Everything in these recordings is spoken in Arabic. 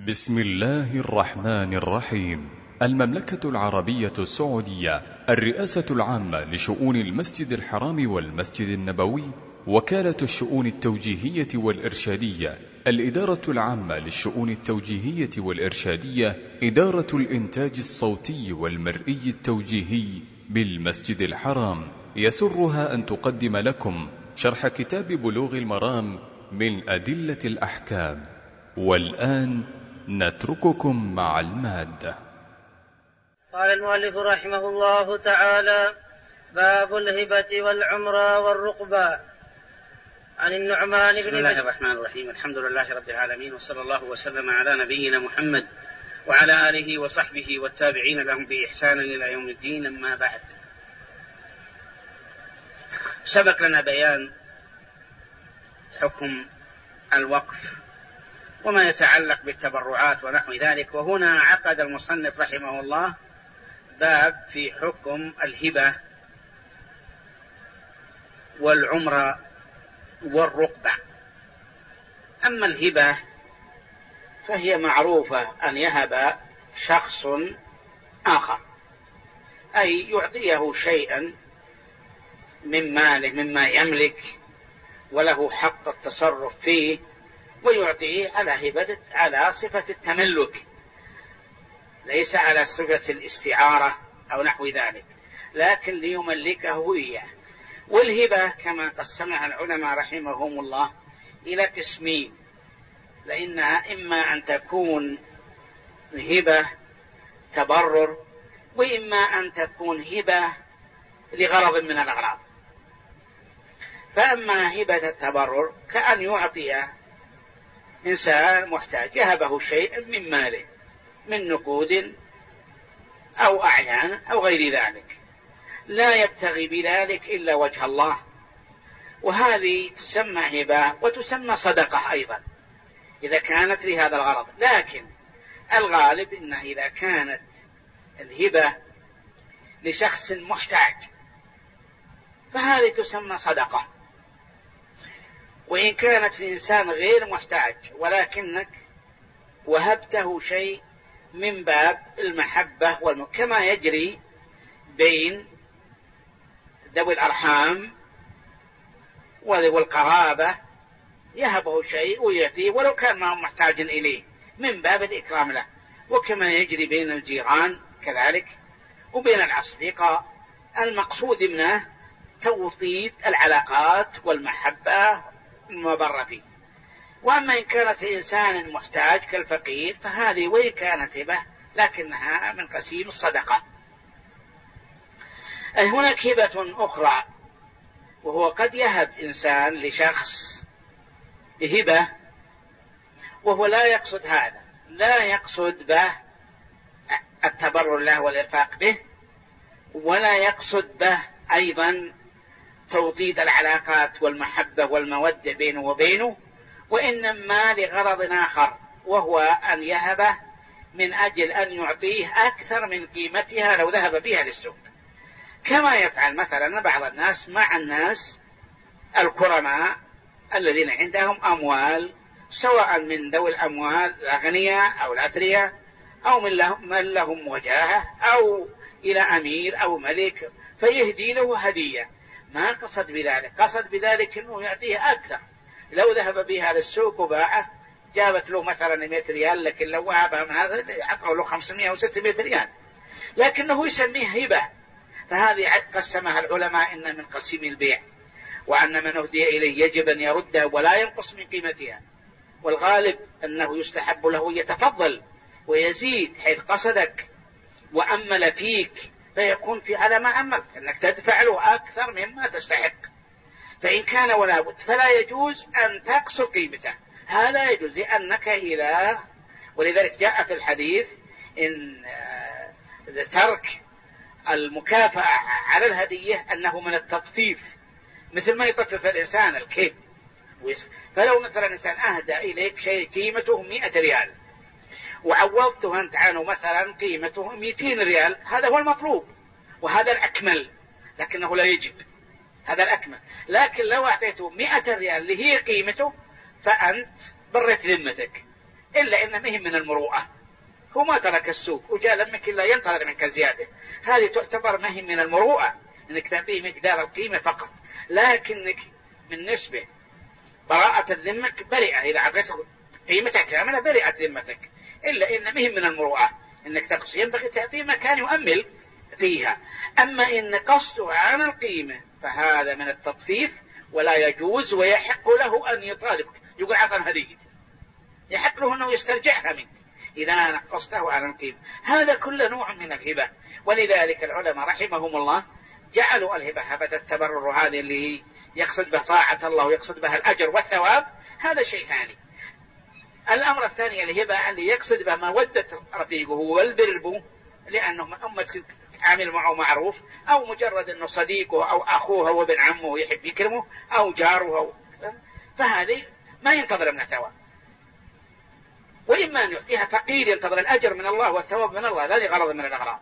بسم الله الرحمن الرحيم. المملكة العربية السعودية، الرئاسة العامة لشؤون المسجد الحرام والمسجد النبوي، وكالة الشؤون التوجيهية والإرشادية، الإدارة العامة للشؤون التوجيهية والإرشادية، إدارة الإنتاج الصوتي والمرئي التوجيهي بالمسجد الحرام، يسرها أن تقدم لكم شرح كتاب بلوغ المرام من أدلة الأحكام. والآن نترككم مع المادة. قال المؤلف رحمه الله تعالى: باب الهبة والعمرة والرقبة. عن النعمان بن بسم الله الرحمن الرحيم. الحمد لله رب العالمين، وصلى الله وسلم على نبينا محمد وعلى آله وصحبه والتابعين لهم بإحسان إلى يوم الدين. أما بعد، سبق لنا بيان حكم الوقف وما يتعلق بالتبرعات ونحو ذلك، وهنا عقد المصنف رحمه الله باب في حكم الهبة والعمرة والرقبة. أما الهبة فهي معروفة، أن يهب شخص آخر، أي يعطيه شيئا من ماله مما يملك وله حق التصرف فيه، ويعطيه على صفة التملك، ليس على صفة الاستعارة أو نحو ذلك، لكن ليملكه إياه. والهبة كما قسمها العلماء رحمهم الله إلى قسمين، لأنها إما أن تكون هبة تبرر، وإما أن تكون هبة لغرض من الأغراض. فأما هبة التبرر كأن يعطي إنسان محتاج، يهبه شيء من ماله من نقود أو أعيان أو غير ذلك، لا يبتغي بذلك إلا وجه الله، وهذه تسمى هبة وتسمى صدقة أيضا إذا كانت لهذا الغرض. لكن الغالب إنه إذا كانت الهبة لشخص محتاج فهذه تسمى صدقة. وإن كانت لإنسان غير محتاج ولكنك وهبته شيء من باب المحبة كما يجري بين ذوي الأرحام وذوي القرابة، يهبه شيء ويعطيه ولو كان ما هو محتاج إليه من باب الإكرام له، وكما يجري بين الجيران كذلك وبين الأصدقاء. المقصود منه توطيد العلاقات والمحبة المبرة فيه. وأما إن كانت إنسان محتاج كالفقير فهذه وإن كانت هبة لكنها من قسيم الصدقة. هناك هبة أخرى، وهو قد يهب إنسان لشخص هبة وهو لا يقصد هذا، لا يقصد به التبرر له والإرفاق به، ولا يقصد به أيضا توطيد العلاقات والمحبة والمودة بينه وبينه، وإنما لغرض آخر، وهو أن يهبه من أجل أن يعطيه أكثر من قيمتها لو ذهب بها للسوق، كما يفعل مثلا بعض الناس مع الناس الكرماء الذين عندهم أموال، سواء من ذوي الأموال الأغنياء أو الأثرياء، أو من لهم وجاهة، أو إلى أمير أو ملك، فيهدي له هدية. ما قصد بذلك، قصد بذلك أنه يعطيه أكثر. لو ذهب بها للسوق وباعه جابت له مثلا 100 ريال، لكن لو وهبها من هذا يعطيه له 500 أو 600 ريال، لكنه يسميه هبة. فهذه قسمها العلماء إن من قسيم البيع، وأن من أهدي إليه يجب أن يرده ولا ينقص من قيمتها. والغالب أنه يستحب له يتفضل ويزيد، حيث قصدك وأمل فيك فيكون في على ما أمل أنك تدفع له أكثر مما تستحق. فإن كان ولا بد فلا يجوز أن تقصر قيمته، هذا يجوز لأنك إذا، ولذلك جاء في الحديث إن ترك المكافأة على الهدية أنه من التطفيف، مثل ما يطفف الإنسان الكيل. فلو مثلا إنسان أهدى إليك شيء قيمته 100 ريال وعوضته أنت عنه مثلا قيمته 200 ريال، هذا هو المطلوب وهذا الأكمل، لكنه لا يجب، هذا الأكمل. لكن لو أعطيته 100 ريال اللي هي قيمته فأنت بريت ذمتك، إلا إن مهم من المروءة، هو ما ترك السوق وجاء لمك إلا ينتظر منك زيادة، هذه تعتبر مهم من المروءة، إنك تعطيه مقدار القيمة فقط. لكنك من نسبة براءة ذمك بريئة، إذا أعطيته قيمتك كاملة بريئة ذمتك، إلا إن مهم من المروءة إنك تقص، ينبغي تعطيه مكان يؤمل فيها. أما إن قصده عن القيمة فهذا من التطفيف ولا يجوز، ويحق له أن يطالبك، يقول عطنا هدية، يحق له أنه يسترجعها منك إذا نقصته عن القيمة. هذا كل نوع من الهبة. ولذلك العلماء رحمهم الله جعلوا الهبة هبة التبرر، هذه اللي يقصد به طاعة الله ويقصد به الأجر والثواب، هذا شيء ثاني. الأمر الثاني الهبة اللي يقصد به مودة رفيقه والبر به، لأنه أمتك عامل معه معروف، أو مجرد أنه صديقه أو أخوه وابن عمه يحب يكرمه أو جاره فهذه ما ينتظر من الثواب، وإما أن يعطيها فقير ينتظر الأجر من الله والثواب من الله، هذه غرض من الأغراض.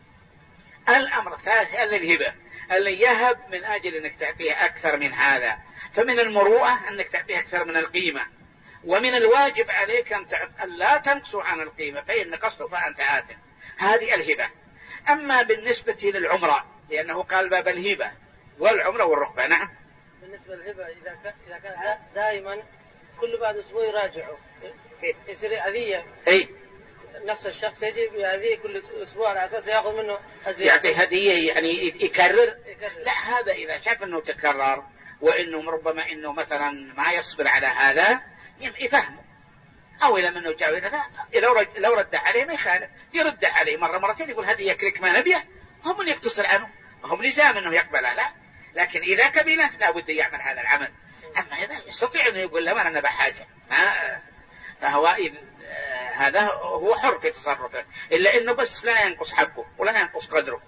الأمر الثالث الهبة اللي يهب من أجل أنك تعطيه أكثر من هذا، فمن المروءة أنك تعطيه أكثر من القيمة، ومن الواجب عليك أن لا تنقصوا عن القيمة، فإن قصته فأنت آثم. هذه الهبة. أما بالنسبة للعمرة، لأنه قال باب الهبة والعمرة والرقبة. نعم. بالنسبة للهبة إذا كان دائما كل بعد أسبوع يراجعه يصير هدية، نفس الشخص يجي بهدية كل أسبوع على أساس يأخذ منه هدية، يعطي هدية يعني يكرر. لا، هذا إذا شاف أنه تكرر وإنه ربما إنه مثلا ما يصبر على هذا يفهمه، أو إلى منه جاوز، لو رد عليه ما يخالف، يرد عليه مرة مرتين يقول هذه يكرك ما نبيه، هم اللي يقتصر عنه، هم لزام أنه يقبلها. لا، لكن إذا كبله لا بد يعمل هذا العمل. أما إذا يستطيع أنه يقول له أنا بحاجة فهو هذا هو حر في تصرفه، إلا أنه بس لا ينقص حقه ولا ينقص قدره.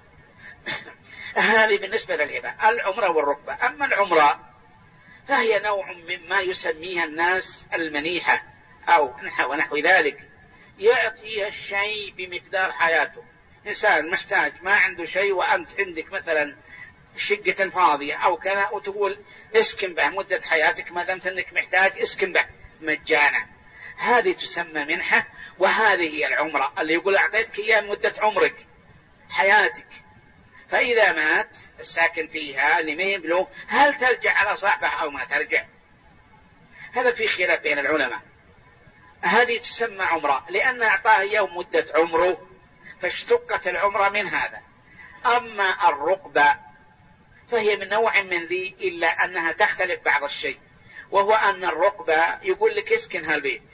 هذه بالنسبة للهبة. العمرة والركبة. أما العمرة فهي نوع مما يسميها الناس المنيحة أو ونحو ذلك، يعطي الشيء بمقدار حياته. إنسان محتاج ما عنده شيء وأنت عندك مثلا شقة فاضية أو كذا، وتقول اسكن به مدة حياتك ما دمت أنك محتاج، اسكن به مجانا. هذه تسمى منحة، وهذه هي العمرة اللي يقول أعطيتك إياه مدة عمرك حياتك، فإذا مات الساكن فيها اللي ما يبلغ هل ترجع على صاحبه أو ما ترجع؟ هذا في خلاف بين العلماء. هذه تسمى عمرة لأن أعطاه يوم مدة عمره، فاشتقت العمرة من هذا. أما الرقبة فهي من نوع من ذي، إلا أنها تختلف بعض الشيء، وهو أن الرقبة يقول لك اسكن هالبيت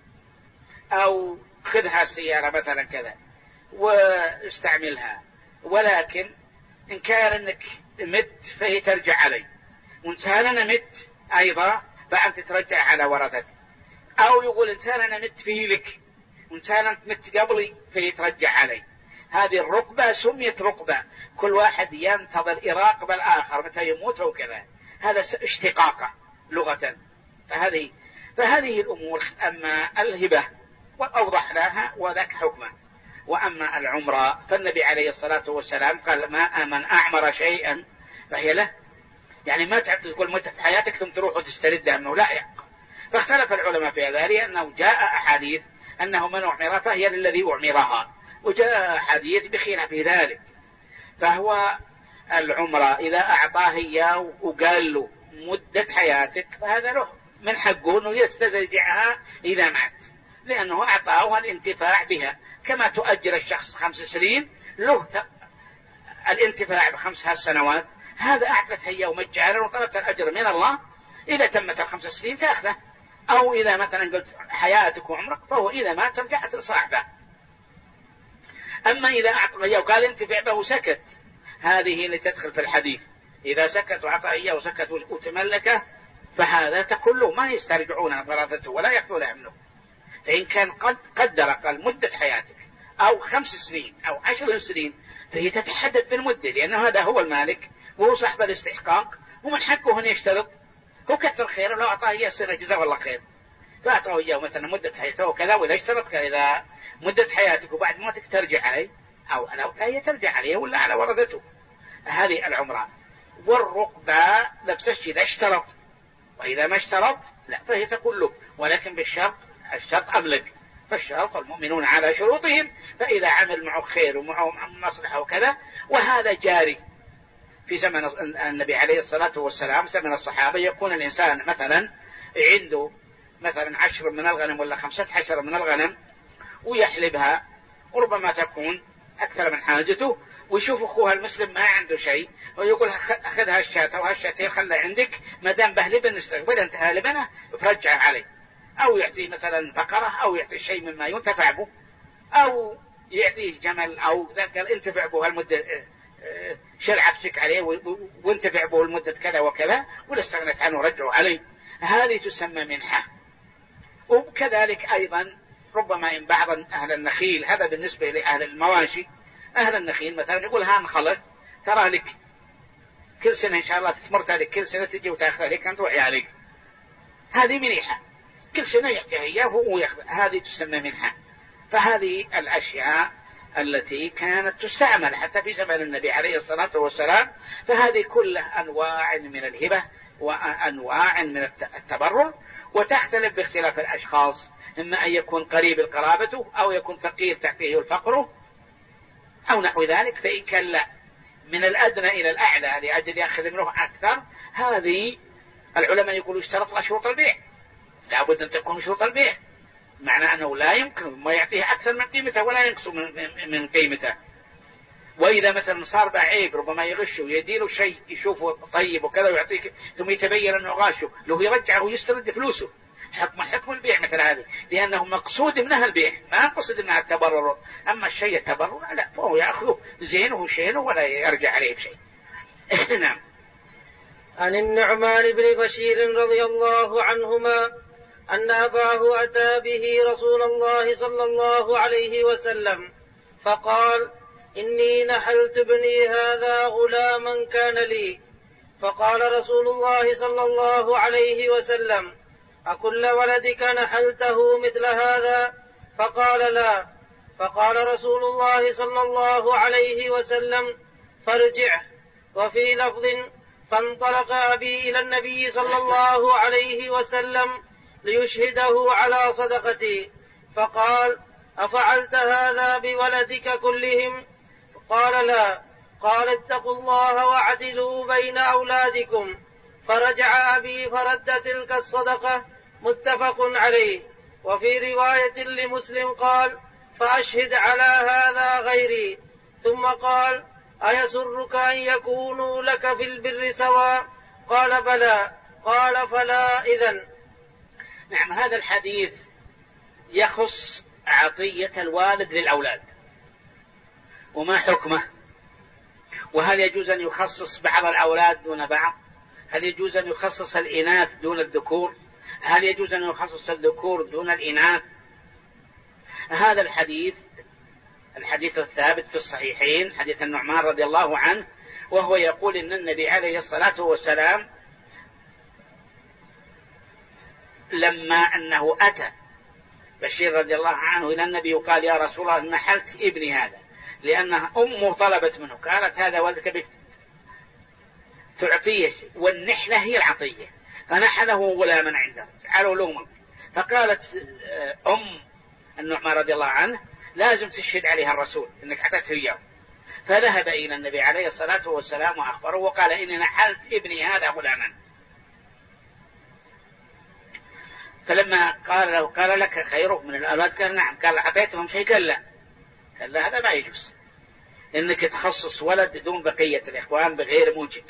أو خذها السيارة مثلا كذا واستعملها، ولكن إن كان أنك مت فهي ترجع علي، وإن كان أنا مت أيضا فأنت ترجع على ورثتك. أو يقول إن كان أنا مت فيه لك، وإن كان أنت مت قبلي فهي ترجع علي. هذه الرقبة سميت رقبة، كل واحد ينتظر يراقب الآخر متى يموت أو كذا، هذا اشتقاقه لغة. فهذه الأمور. أما الهبة وأوضح لها وذاك حكمه. وأما العمرة فالنبي عليه الصلاة والسلام قال ما من أعمر شيئا فهي له، يعني ما تقول مدة حياتك ثم تروح وتستردها منه، لا يبقى. فاختلف العلماء في ذلك، أنه جاء أحاديث أنه من أعمر فهي للذي أعمرها، وجاء حديث بخلاف ذلك. فهو العمرة إذا أعطاه إياه وقال له مدة حياتك فهذا له من حقه أنه يسترجعها إذا مات، لأنه أعطاه الانتفاع بها، كما تؤجر الشخص 5 سنين له الانتفاع ب5 سنوات. هذا أعطتها إياه مجانا وطلبت الأجر من الله، إذا تمت 5 سنين تأخذه. أو إذا مثلا قلت حياتك وعمرك فهو إذا ما ترجعت لصاحبه. أما إذا أعطى إياه وقال انتفع به وسكت، هذه اللي تدخل في الحديث، إذا سكت وأعطى إياه وسكت وتملكه فهذا كله ما يسترجعون فرادته ولا يأخذون منه. فإن كان قد قدر قال مدة حياتك أو 5 سنين أو 10 سنين فهي تتحدد بالمدة، لأن هذا هو المالك وهو صاحب الاستحقاق، ومن حقه أن يشترط. هو كثر خير لو أعطاه إياه سنة جزاه الله خير، فأعطاه إياه مثلا مدة حياته وكذا، ولا اشترط إذا مدة حياتك وبعد موتك ترجع عليه، أو هي ترجع عليه ولا على ورثته. هذه العمرة. والرقبة نفس الشيء إذا اشترط، وإذا ما اشترط لا فهي تقول له، ولكن بالشرط الشرط أملك، فالشرط المؤمنون على شروطهم، فإذا عمل معه خير ومعه مصلحة وكذا، وهذا جاري في زمن النبي عليه الصلاة والسلام. زمن الصحابة يكون الإنسان مثلا عنده مثلا 10 من الغنم ولا 15 من الغنم ويحلبها، وربما تكون أكثر من حاجته، ويشوف أخوها المسلم ما عنده شيء ويقول أخذها الشاة أو هالشاتين خلى عندك، ما دام بهلبا نستقبل أنت هالبنا فرجع عليه، أو يعطي مثلا بقرة أو يعطي شيء مما ينتفع به، أو يعطيه جمل أو ذكر انتفع به المدة، شل عفسك عليه وانتفع به المدة كذا وكذا، ولا استغنت عنه رجعوا عليه. هذه تسمى منحة. وكذلك أيضا ربما إن بعض أهل النخيل، هذا بالنسبة لأهل المواشي، أهل النخيل مثلا يقول ها نخلط ترى لك كل سنة إن شاء الله تثمرت لك، كل سنة تجي وتأخذ لك أنت وعيالك عليك، هذه منيحة، كل سنة يعطيها إياه وهو يأخذ، هذه تسمى منحة. فهذه الأشياء التي كانت تستعمل حتى في زمن النبي عليه الصلاة والسلام، فهذه كلها أنواع من الهبة وأنواع من التبرع، وتختلف باختلاف الأشخاص، إما أن يكون قريب القرابة أو يكون فقير تعطيه الفقر أو نحو ذلك. فإن كان لا من الأدنى إلى الأعلى لأجل يأخذ منه أكثر، هذه العلماء يقولوا اشترط له شروط البيع، لابد أن تكون شروط البيع، معنى أنه لا يمكن ما يعطيه أكثر من قيمته ولا ينقص من قيمته. وإذا مثلا صار بعيب ربما يغشه ويديله شيء يشوفه طيب وكذا ويعطيك ثم يتبين أنه غاشه، لو يرجعه ويسترد فلوسه، حكم البيع مثل هذه، لأنه مقصود منها البيع ما قصد منها التبرر. أما الشيء التبرر لا، فهو يأخذه زينه شينه ولا يرجع عليه بشيء. نعم. عن النعمان بن بشير رضي الله عنهما أن أباه أتى به رسول الله صلى الله عليه وسلم فقال: إني نحلت ابني هذا غلاما كان لي. فقال رسول الله صلى الله عليه وسلم: أكل ولدك نحلته مثل هذا؟ فقال: لا. فقال رسول الله صلى الله عليه وسلم: فارجعه. وفي لفظ: فانطلق أبي إلى النبي صلى الله عليه وسلم ليشهده على صدقتي، فقال: أفعلت هذا بولدك كلهم؟ قال: لا. قال: اتقوا الله واعدلوا بين أولادكم. فرجع أبي فرد تلك الصدقة. متفق عليه. وفي رواية لمسلم قال: فأشهد على هذا غيري. ثم قال: أيسرك أن يكونوا لك في البر سواء؟ قال: بلى. قال: فلا إذن. نعم. هذا الحديث يخص عطية الوالد للأولاد، وما حكمه؟ وهل يجوز أن يخصص بعض الأولاد دون بعض؟ هل يجوز أن يخصص الإناث دون الذكور؟ هل يجوز أن يخصص الذكور دون الإناث؟ هذا الحديث الثابت في الصحيحين، حديث النعمان رضي الله عنه، وهو يقول إن النبي عليه الصلاة والسلام لما أنه أتى بشير رضي الله عنه إلى النبي وقال: يا رسول الله نحلت ابني هذا، لأنها أمه طلبت منه، قالت: هذا ولدك تعطيه، والنحلة هي العطية، فنحله غلاما عنده جعلوا له. فقالت النعمان رضي الله عنه: لازم تشهد عليها الرسول إنك أعطيته إياه. فذهب إلى النبي عليه الصلاة والسلام وأخبره وقال: إني نحلت ابني هذا غلاما. فلما قال له: قال لك خيره من الأولاد؟ قال: نعم. قال: أعطيتهم شيء؟ قال: لا. قال: لا، هذا ما يجوز إنك تخصص ولد دون بقية الإخوان بغير موجب.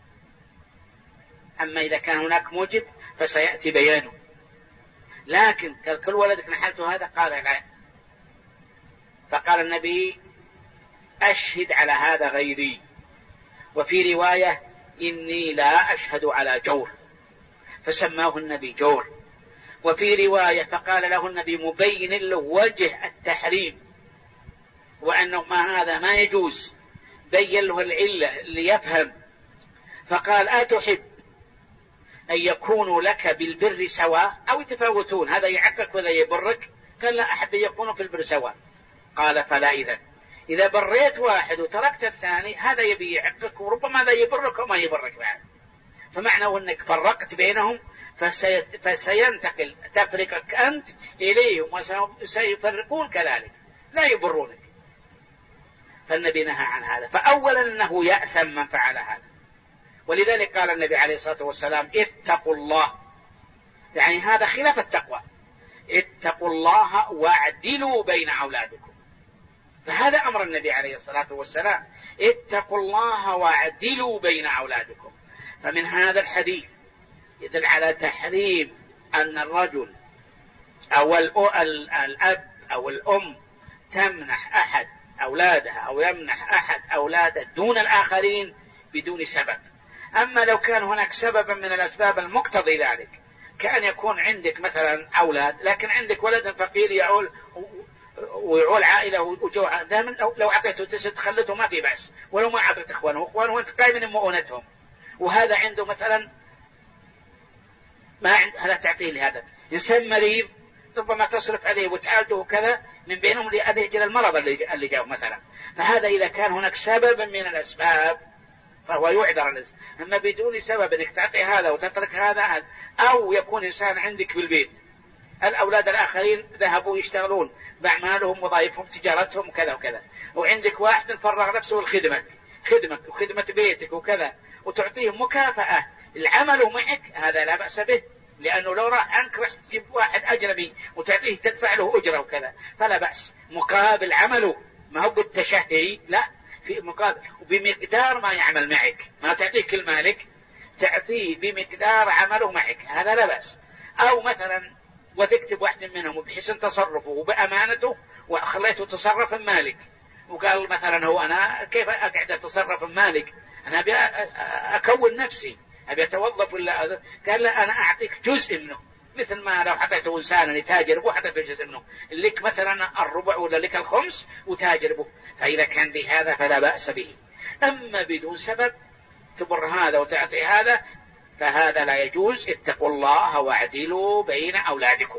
أما إذا كان هناك موجب فسيأتي بيانه. لكن قال: كل ولدك نحلته هذا؟ قال: لا. فقال النبي: أشهد على هذا غيري. وفي رواية: إني لا أشهد على جور، فسماه النبي جور. وفي رواية: فقال له النبي مبين له وجه التحريم وأنه ما هذا ما يجوز، بين له العلة اللي يفهم. فقال: أتحب أن يكونوا لك بالبر سواء أو يتفاوتون، هذا يعقك وذا يبرك؟ قال: لا، أحب أن يكونوا في البر سواء. قال: فلا إذن. إذا بريت واحد وتركت الثاني هذا يبي يعقك، وربما هذا يبرك وما يبرك بعد. فمعنى أنك فرقت بينهم فسينتقل تفرقك أنت إليهم وسيفرقون كذلك لا يبرونك. فالنبي نهى عن هذا. فأولا أنه يأثم من فعل هذا، ولذلك قال النبي عليه الصلاة والسلام اتقوا الله، يعني هذا خلاف التقوى. اتقوا الله واعدلوا بين أولادكم، فهذا أمر النبي عليه الصلاة والسلام، اتقوا الله واعدلوا بين أولادكم. فمن هذا الحديث يدل على تحريم أن الرجل أو الأب أو الأم تمنح أحد أولادها أو يمنح أحد أولاده دون الآخرين بدون سبب. أما لو كان هناك سبب من الأسباب المقتضي ذلك، كأن يكون عندك مثلا أولاد لكن عندك ولد فقير يعول ويعول عائلة وجوع، دائما لو أعطيته تسد خلته ما في بأس، ولو ما أعطيت إخوانه وأنت قايم من مؤونتهم، وهذا عنده مثلا ما لا تعطيه لهذا. إنسان مريض ربما تصرف عليه وتعالجه وكذا، من بينهم لأجل المرض اللي جاءه مثلا. فهذا إذا كان هناك سبب من الأسباب فهو يعذر الإنسان. أما بدون سبب أنك تعطي هذا وتترك هذا، أو يكون إنسان عندك بالبيت الأولاد الآخرين ذهبوا يشتغلون بأعمالهم وظائفهم تجارتهم وكذا وكذا، وعندك واحد فرغ نفسه لخدمك وخدمة بيتك وكذا، وتعطيهم مكافأة العمل معك، هذا لا بأس به، لأنه لو راح عنك راح تجيب واحد أجنبي وتعطيه تدفع له أجرة وكذا فلا بأس، مقابل عمله، ما هو بالتشهي، لا، في مقابل وبمقدار ما يعمل معك، ما تعطيه كل مالك، تعطيه بمقدار عمله معك، هذا لا بأس. أو مثلا وتكتب واحد منهم بحسن تصرفه وبأمانته وخليته تصرف مالك، وقال مثلا هو أنا كيف أقعد أتصرف مالك، أنا أبي أكون نفسي، أبي أتوظف ولا قال لا، أنا أعطيك جزء منه، مثل ما لو حطيته إنسانا يتاجر به حطيته جزء منه، لك مثلا الربع ولا لك الخمس وتاجر به، فإذا كان بهذا فلا بأس به. أما بدون سبب تبر هذا وتعطي هذا فهذا لا يجوز. اتقوا الله واعدلوا بين أولادكم.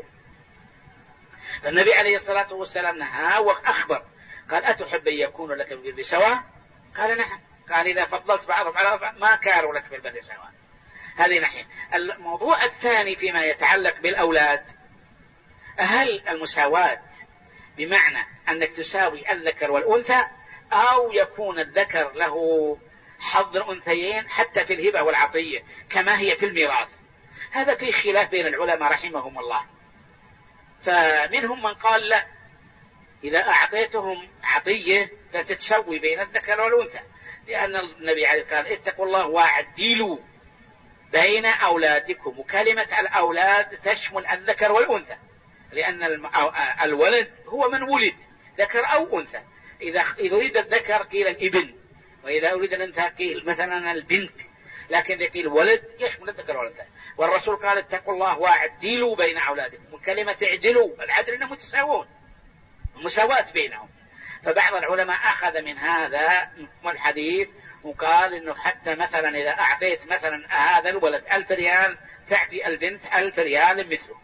فالنبي عليه الصلاة والسلام نهى وأخبر، قال أتحب أن يكون لك في البر سواء؟ قال نعم. قال إذا فضلت بعضهم على بعض ما كانوا لك في البر سواء. هذه ناحية. الموضوع الثاني فيما يتعلق بالأولاد، هل المساواة بمعنى أنك تساوي الذكر والأنثى، أو يكون الذكر له حظ الأنثيين حتى في الهبة والعطية كما هي في الميراث؟ هذا فيه خلاف بين العلماء رحمهم الله. فمنهم من قال لا، إذا أعطيتهم عطية فتتسوي بين الذكر والأنثى، لأن النبي عليه قال اتقوا الله واعدلوا بين أولادكم، وكلمة الأولاد تشمل الذكر والأنثى، لأن الولد هو من ولد ذكر أو أنثى. إذا أريد الذكر قيل الابن، وإذا أريد الأنثى قيل مثلا البنت، لكن إذا قيل ولد يشمل الذكر والأنثى. والرسول قال اتقوا الله واعدلوا بين أولادكم، وكلمة اعدلوا العدل أنهم متساوون، مساواة بينهم. فبعض العلماء أخذ من هذا الحديث وقال إنه حتى مثلا إذا أعطيت مثلا هذا الولد 1000 ريال تعطي البنت 1000 ريال مثله.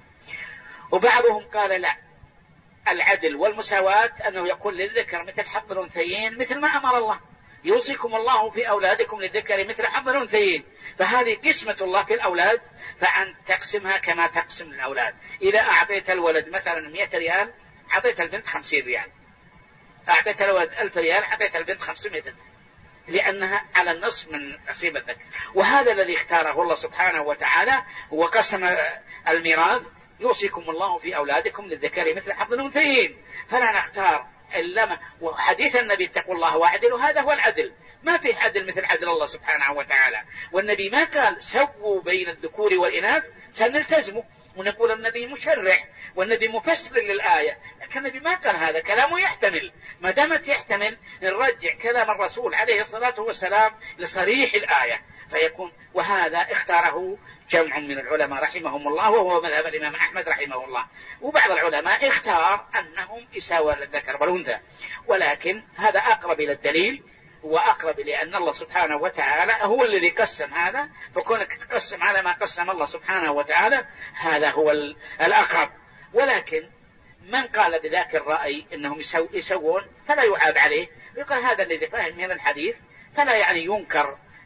وبعضهم قال لا، العدل والمساواة أنه يكون للذكر مثل حظ الأنثيين، مثل ما أمر الله، يوصيكم الله في أولادكم للذكر مثل حظ الأنثيين. فهذه قسمة الله في الأولاد، فأن تقسمها كما تقسم الأولاد. إذا أعطيت الولد مثلا 100 ريال أعطيت البنت 50 ريال، أعطيت الولد 1000 ريال أعطيت البنت 500 ريال، لأنها على النصف من نصيب الذكر. وهذا الذي اختاره الله سبحانه وتعالى، وقسم الميراث يوصيكم الله في أولادكم للذكر مثل حظ الأنثيين. فلا نختار إلا وحديث النبي اتقوا الله واعدلوا، هذا هو العدل، ما فيه عدل مثل عدل الله سبحانه وتعالى. والنبي ما قال سووا بين الذكور والإناث سنلتزمه ونقول النبي مشرع والنبي مفسر للآية، لكن النبي ما قال هذا، كلامه يحتمل، ما دامت يحتمل نرجع كلام الرسول عليه الصلاة والسلام لصريح الآية فيكون. وهذا اختاره جمع من العلماء رحمهم الله، وهو مذهب الإمام أحمد رحمه الله. وبعض العلماء اختار أنهم يساوى الذكر والأنثى، ولكن هذا أقرب إلى الدليل وأقرب، لأن الله سبحانه وتعالى هو الذي قسم هذا، فكونك تقسم على ما قسم الله سبحانه وتعالى هذا هو الأقرب. ولكن من قال بذاك الرأي أنهم يسوون فلا يعاب عليه، يقول هذا الذي فهم من الحديث، فلا يعني ينكر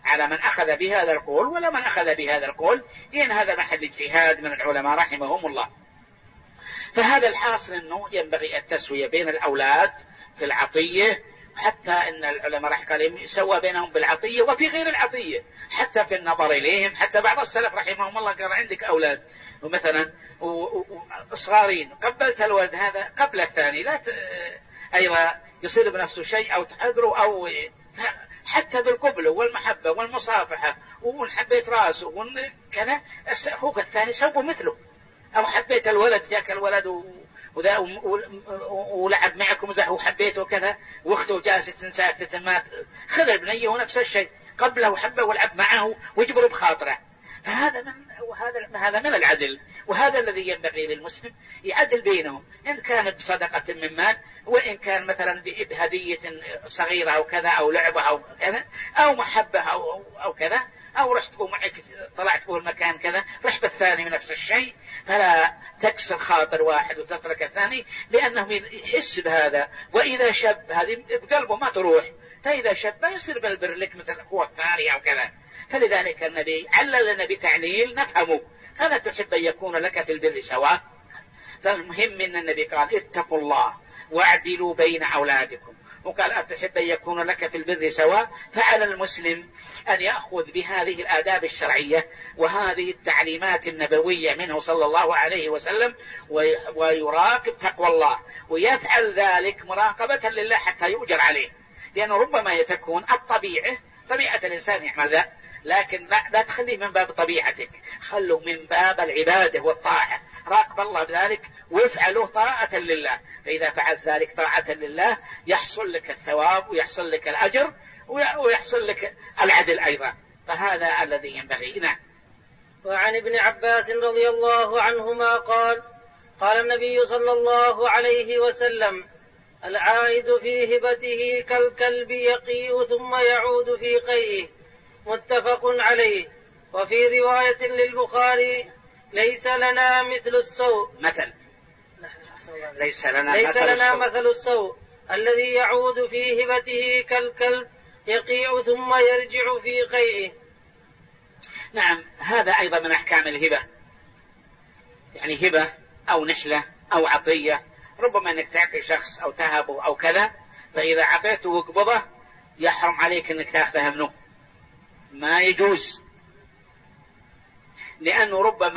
على من أخذ بهذا القول ولا من أخذ بهذا القول، لأن هذا محل اجتهاد من العلماء رحمهم الله. فهذا الحاصل أنه ينبغي التسوية بين الأولاد في العطية، حتى أن العلماء رحمهم الله يسوى بينهم بالعطية وفي غير العطية، حتى في النظر إليهم. حتى بعض السلف رحمهم الله قال عندك أولاد ومثلا صغارين، قبلت الولد هذا قبل الثاني لا أيضا يصير بنفسه شيء أو تحقره، أو حتى بالقبل والمحبة والمصافحة وحبيت راسه وكذا، أخوك الثاني سووا مثله. أو حبيت الولد، جاك الولد ولعب معكم وزح وحبيته كذا، واخته جالسة ساكتة ما، خذ البنية ونفس الشيء قبله حبه والعب معه ويجبر بخاطره. هذا من العدل، وهذا الذي ينبغي للمسلم يعدل بينهم، إن كان بصدقة من مال، وإن كان مثلا بهدية صغيرة أو كذا، أو لعبة أو كذا، أو محبة أو كذا، أو رحت به معك طلعت به المكان كذا، رحت بالثاني من نفس الشيء، فلا تكسر خاطر واحد وتترك الثاني، لأنه يحس بهذا. وإذا شب هذه بقلبه ما تروح، فإذا شب يصير بالبر لك مثل أخوه الثاني أو كذا. فلذلك النبي علل لنا بتعليل نفهمه. ألا تحب أن يكون لك في البر سواء؟ فالمهم أن النبي قال اتقوا الله واعدلوا بين أولادكم، وقال أتحب أن يكون لك في البر سواء. فعلى المسلم أن يأخذ بهذه الآداب الشرعية وهذه التعليمات النبوية منه صلى الله عليه وسلم، ويراقب تقوى الله، ويفعل ذلك مراقبة لله حتى يؤجر عليه. لأنه ربما تكون طبيعة الإنسان يعمل ذا، لكن لا تخليه من باب طبيعتك، خلوا من باب العبادة والطاعة، راقب الله بذلك وافعله طاعة لله. فإذا فعلت ذلك طاعة لله يحصل لك الثواب ويحصل لك الأجر ويحصل لك العدل أيضا. فهذا الذي ينبغي. نعم. وعن ابن عباس رضي الله عنهما قال النبي صلى الله عليه وسلم: العائد في هبته كالكلب يقيء ثم يعود في قيئه، متفق عليه. وفي رواية للبخاري: ليس لنا مثل السوء ليس لنا مثل السوء الذي يعود في هبته كالكلب يقيء ثم يرجع في قيئه. نعم، هذا أيضا من أحكام الهبة، يعني هبة أو نحلة أو عطية، ربما أنك تعطي شخص أو تهبه أو كذا، فإذا عطيته وقبضه يحرم عليك أنك تأخذها منه، ما يجوز، لأنه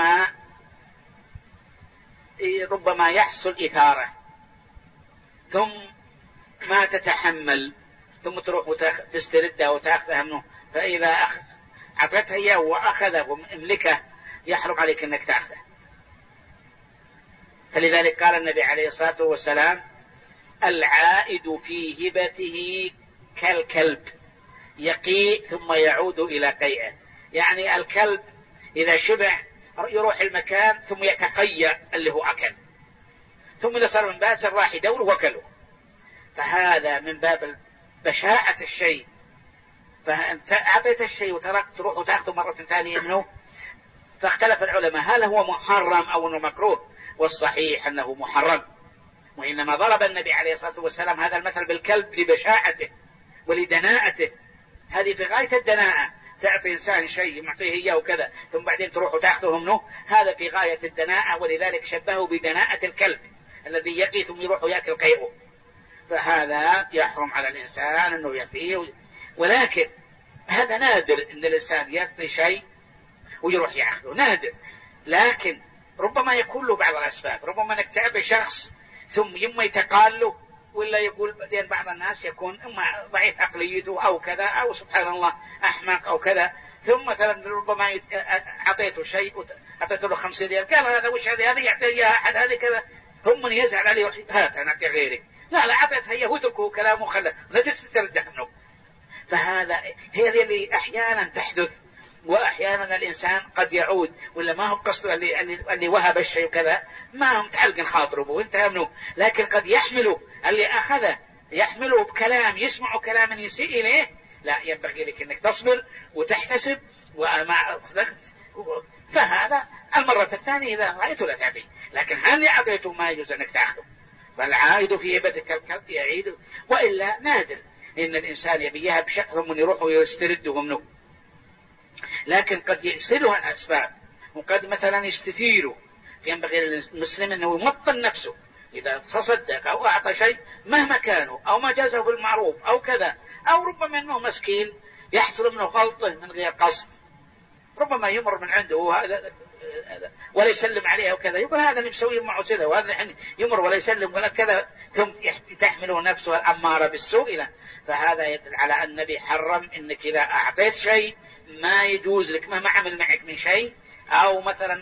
ربما يحصل إثارة ثم ما تتحمل، ثم تروح تستردها وتأخذها منه، فإذا عطيتها إياه وأخذه ومملكه يحرم عليك أنك تأخذه. فلذلك قال النبي عليه الصلاة والسلام: العائد في هبته كالكلب يقيء ثم يعود إلى قيئه. يعني الكلب إذا شبع يروح المكان ثم يتقيأ اللي هو أكل، ثم إذا صار من باسر راح يدور وكله. فهذا من باب بشاعة الشيء، فأنت أعطيت الشيء وتركت تروح وتأخذه مرة ثانية منه. فاختلف العلماء هل هو محرم أو أنه مكروه، والصحيح أنه محرم. وإنما ضرب النبي عليه الصلاة والسلام هذا المثل بالكلب لبشاعته ولدناءته. هذه في غاية الدناءة، تعطي إنسان شيء معطيه إياه وكذا ثم بعدين تروح وتأخذه منه، هذا في غاية الدناءة، ولذلك شبهه بدناءة الكلب الذي يقي ثم يروح ويأكل قيئه. فهذا يحرم على الإنسان أنه يعطيه، ولكن هذا نادر أن الإنسان يعطي شيء ويروح يأخذه، نادر. لكن ربما يكون له بعض الأسباب، ربما أنك تعطي شخص ثم يما يتقال له، ولا يقول بعدين بعض الناس يكون إما ضعيف عقليته أو كذا، أو سبحان الله أحمق أو كذا، ثم مثلا ربما أعطيته شيء أعطيته له 50 ريال، قال هذا وش هذه يعطي إياها أحد هذه كذا، هم يزعل عليه هات أنا أعطي غيرك، لا أعطيتها هي وتركه كلامه خله لا تسترد منه. فهذا هي اللي أحيانا تحدث، وأحيانا الإنسان قد يعود ولا ما هو قصده اللي وهب الشيء وكذا، ما هم تعلق خاطره وانتهى منه، لكن قد يحمله اللي أخذه يحمله بكلام، يسمع كلاما يسيء إليه، لا ينبغي لك أنك تصبر وتحتسب وما أخذت. فهذا المرة الثانية إذا رأيته لا تعطيه، لكن هل أعطيته ما يجوز أنك تأخذه. فالعائد في هبتك الكلب يعيد، وإلا نادر إن الإنسان يبيها بشكل من يروح ويسترده منه، لكن قد يسلها الأسباب، وقد مثلا يستثيروا. فينبغي للمسلم أنه يمطن نفسه إذا تصدق أو أعطى شيء مهما كانوا، أو ما جازه بالمعروف أو كذا، أو ربما أنه مسكين يحصل منه غلطه من غير قصد، ربما يمر من عنده ولا يسلم عليه وكذا، يقول هذا اللي مسويه معه كذا، وهذا يمر ولا يسلم ولا كذا، ثم تحمله نفسه الأمارة بالسوء له. فهذا يدل على أن النبي حرم إنك إذا أعطيت شيء ما يجوز لك مهما عمل معك من شيء، أو مثلا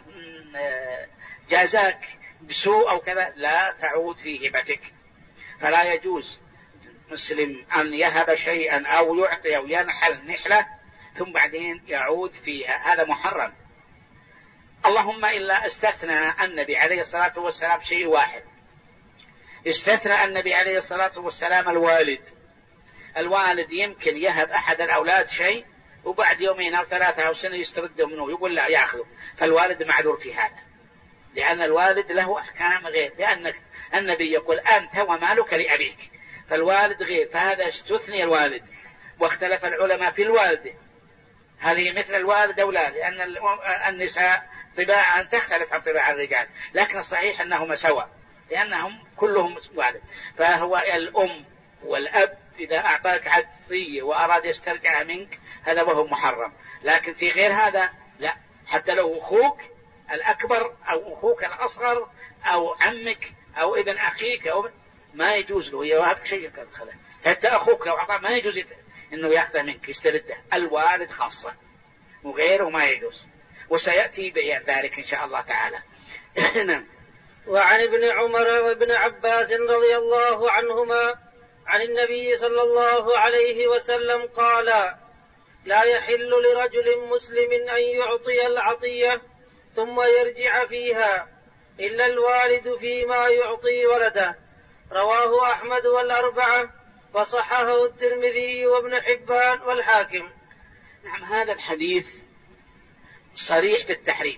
جازاك بسوء أو كذا، لا تعود في هبتك. فلا يجوز مسلم أن يهب شيئا أو يعطي أو ينحل نحلة ثم بعدين يعود فيها، هذا محرم. اللهم إلا استثنى النبي عليه الصلاة والسلام شيء واحد، استثنى النبي عليه الصلاة والسلام الوالد يمكن يهب أحد الأولاد شيء وبعد يومين أو ثلاثة أو سنة يسترده منه، يقول لا يأخذه، فالوالد معذور في هذا، لأن الوالد له أحكام غير، لأن النبي يقول أنت ومالك لأبيك، فالوالد غير، فهذا استثني الوالد. واختلف العلماء في الوالد هل هي مثل الوالد أو لا، لأن النساء طباعا تختلف عن طباع الرجال، لكن الصحيح أنهما سواء لأنهم كلهم والد. فهو الأم والأب إذا أعطاك عطية وأراد يسترجعها منك هذا وهو محرم، لكن في غير هذا لا، حتى لو أخوك الأكبر أو أخوك الأصغر أو عمك أو ابن أخيك أو ما يجوز له يوهبك شيء كذا، حتى أخوك لو أعطاه ما يجوز إنه يأخذ منك يسترده، الوالد خاصة وغيره ما يجوز، وسيأتي بيان ذلك إن شاء الله تعالى. وعن ابن عمر وابن عباس رضي الله عنهما عن النبي صلى الله عليه وسلم قال: لا يحل لرجل مسلم أن يعطي العطية ثم يرجع فيها إلا الوالد فيما يعطي ولده. رواه أحمد والأربعة وصححه الترمذي وابن حبان والحاكم. نعم، هذا الحديث صريح بالتحريم،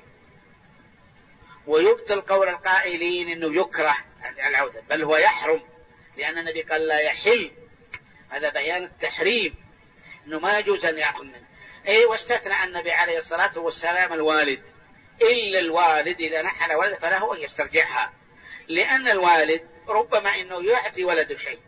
ويبطل قول القائلين انه يكره العودة، بل هو يحرم، لأن النبي قال لا يحل، هذا بيان التحريم انه ما يجوز ان يأخذ منه. واستثنى النبي عليه الصلاة والسلام الوالد، إلا الوالد إذا نحل ولده فله أن يسترجعها، لأن الوالد ربما انه يعطي ولده شيء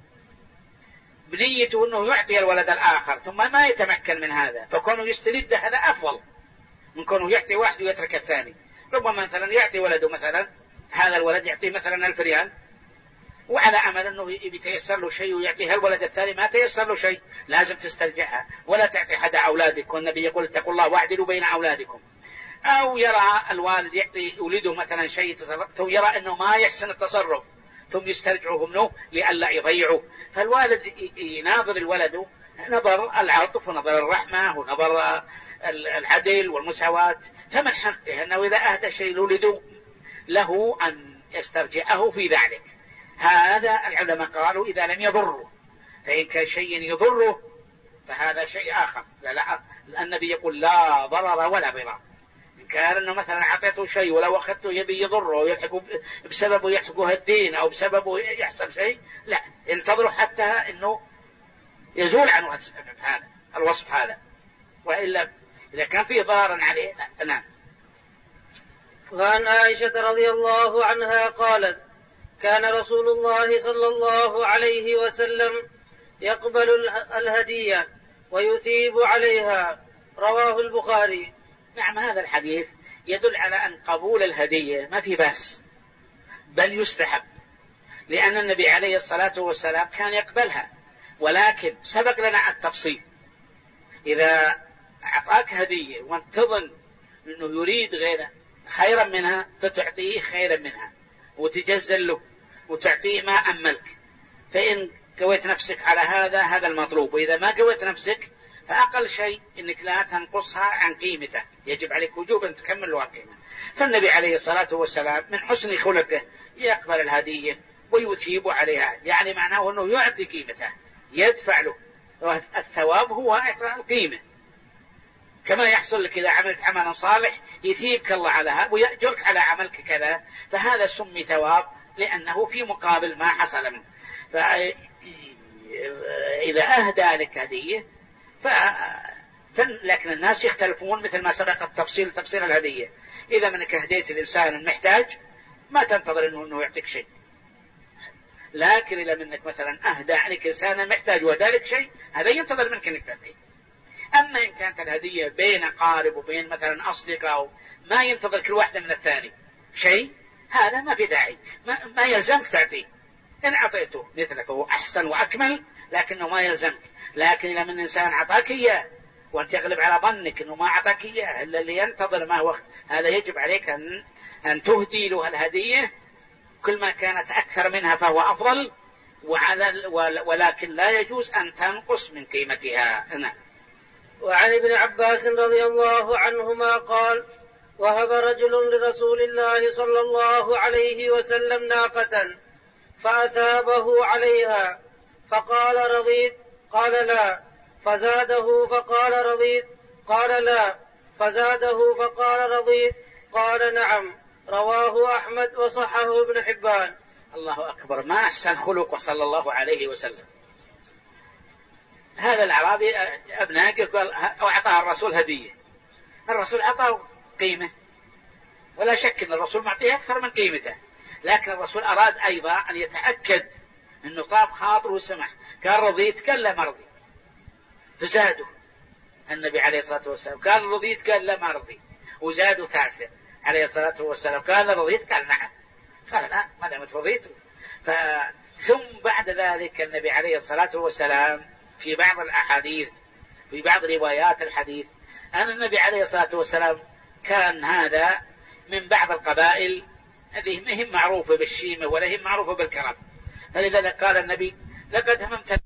بنيته انه يعطي الولد الآخر ثم ما يتمكن من هذا، فكونه يسترد هذا أفضل من كونه يعطي واحد ويترك الثاني. ربما مثلا يعطي ولده، مثلا هذا الولد يعطيه مثلا 1000 ريال، وعلى أمل أنه يتيسر له شيء ويعطيها الولد الثاني ما تيسر له شيء، لازم تسترجعها ولا تعطي أحد أولادك، والنبي يقول اتقوا الله واعدلوا بين أولادكم. أو يرى الوالد يعطي ولده مثلا شيء ثم يرى أنه ما يحسن التصرف ثم يسترجعه منه لئلا يضيعه، فالوالد يناظر الولد نظر العطف ونظر الرحمة ونظر العدل والمساواة، فمن حقه أنه إذا أهدى شيء لولده له أن يسترجعه في ذلك. هذا العلماء قالوا إذا لم يضره، فإن كان شيء يضره فهذا شيء آخر. لا، النبي يقول لا ضرر ولا ضرار. إن كان أنه مثلا أعطيته شيء ولو أخذته يبي يضره ويلحق بسببه يلحقه الدين أو بسببه يحصل شيء، لا، انتظروا حتى أنه يزول عنه هذا الوصف هذا، وإلا إذا كان فيه ضرر عليه لا. نعم. وعن عائشة رضي الله عنها قالت: كان رسول الله صلى الله عليه وسلم يقبل الهدية ويثيب عليها. رواه البخاري. نعم، هذا الحديث يدل على أن قبول الهدية ما في بأس، بل يستحب، لأن النبي عليه الصلاة والسلام كان يقبلها، ولكن سبق لنا التفصيل. إذا أعطاك هدية وانتظن أنه يريد غيره خيرا منها فتعطيه خيرا منها وتجزل له وتعطيه ما أملك، فإن قويت نفسك على هذا المطلوب، وإذا ما قويت نفسك فأقل شيء إنك لا تنقصها عن قيمته، يجب عليك وجوبا تكمل له القيمة. فالنبي عليه الصلاة والسلام من حسن خلقه يقبل الهدية ويثيب عليها، يعني معناه أنه يعطي قيمته، يدفع له، والثواب هو إعطاء القيمة. كما يحصل لك إذا عملت عملا صالح يثيبك الله على هذا ويأجرك على عملك كذا، فهذا سمي ثواب لأنه في مقابل ما حصل منه. فإذا أهدى لك هدية لكن الناس يختلفون مثل ما سبق التفصيل الهدية. إذا منك هديت الإنسان المحتاج ما تنتظر أنه يعطيك شيء، لكن إذا منك مثلا أهدى عنك إنسان محتاج وذلك شيء، هذا ينتظر منك أنك تعطيه. أما إن كانت الهدية بين أقارب وبين مثلا أصدقاء ما ينتظر كل واحدة من الثاني شيء، هذا ما في داعي، ما يلزمك تعطيه. إن أعطيته مثله فهو أحسن وأكمل، لكنه ما يلزمك. لكن إذا من إنسان أعطاك إياه وأنت يغلب على ظنك أنه ما أعطاك إياه إلا اللي ينتظر ما هو، هذا يجب عليك أن تهدي له الهدية، كل ما كانت أكثر منها فهو أفضل، ولكن لا يجوز أن تنقص من قيمتها. وعن ابن عباس رضي الله عنهما قال: وهب رجل لرسول الله صلى الله عليه وسلم ناقة فأثابه عليها فقال: رضيت؟ قال: لا. فزاده فقال: رضيت؟ قال: لا. فزاده فقال: رضيت؟ قال: نعم. رواه أحمد وصححه ابن حبان. الله أكبر، ما أحسن خلقه صلى الله عليه وسلم. هذا الأعرابي أبناء قال أعطاه الرسول هدية، الرسول أعطاه قيمة، ولا شك أن الرسول معطيه أكثر من قيمته، لكن الرسول أراد أيضا أن يتأكد أنه طاب خاطره وسمح. قال: رضيت؟ قال: لا ما رضيت. فزادوا النبي عليه الصلاة والسلام، قال: رضيت؟ قال: لا ما رضيت. وزادوا ثالثة عليه الصلاة والسلام، قال: رضيت؟ قال: نعم. قال: لا ما دامت رضيت. ثم بعد ذلك النبي عليه الصلاة والسلام في بعض الأحاديث، في بعض روايات الحديث، أن النبي عليه الصلاة والسلام كان هذا من بعض القبائل هذه مهم معروفة بالشيمة ولا هي معروفة بالكرم، فلذلك قال النبي: لقد هممت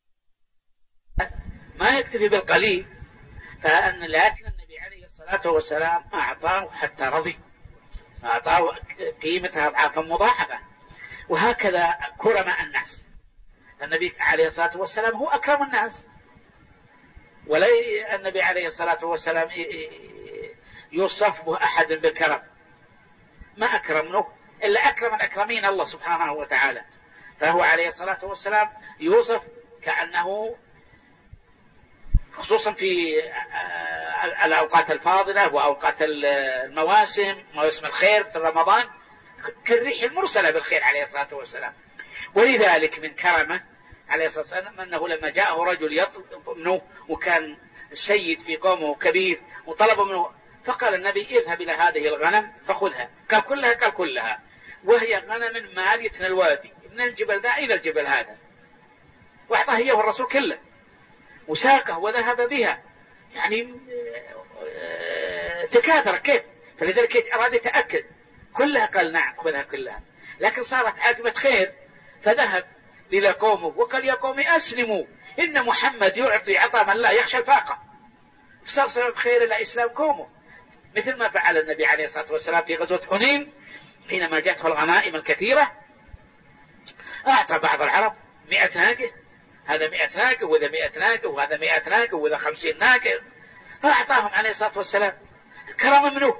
ما يكتفي بالقليل، لكن النبي عليه الصلاة والسلام أعطاه حتى رضي، أعطاه قيمتها أضعافا مضاعفة. وهكذا كرم الناس، النبي عليه الصلاة والسلام هو أكرم الناس، ولا النبي عليه الصلاة والسلام يوصف به أحد بالكرم، ما أكرمنه إلا أكرم الأكرمين الله سبحانه وتعالى. فهو عليه الصلاة والسلام يوصف كأنه خصوصا في الأوقات الفاضلة وأوقات المواسم، مواسم الخير في رمضان، كالريح المرسلة بالخير عليه الصلاة والسلام. ولذلك من كرمه عليه الصلاة والسلام أنه لما جاءه رجل يطلب منه، وكان سيد في قومه كبير، وطلب منه، فقال النبي: اذهب إلى هذه الغنم فخذها. قال: كلها؟ قال: كلها. وهي غنم مالية من الوادي، من الجبل ذا إلى الجبل هذا، وأعطاه إياه الرسول كله وساقه وذهب بها، يعني تكاثر كيف. فلذلك أراد يتأكد كلها، قال: نعم خذها كلها. لكن صارت عاقبة خير، فذهب إلى قومه وقال: يا قوم أسلموا، إن محمد يعطي عطاء من لا يخشى الفاقة. فصار سبب خير إلى إسلام قومه، مثل ما فعل النبي عليه الصلاة والسلام في غزوة حنين حينما جاءته الغنائم الكثيرة، أعطى بعض العرب 100 ناقة، هذا 100 ناقة وذا 100 ناقة وهذا 100 ناقة وذا 50 ناقة، فأعطاهم عليه الصلاة والسلام كرم منه.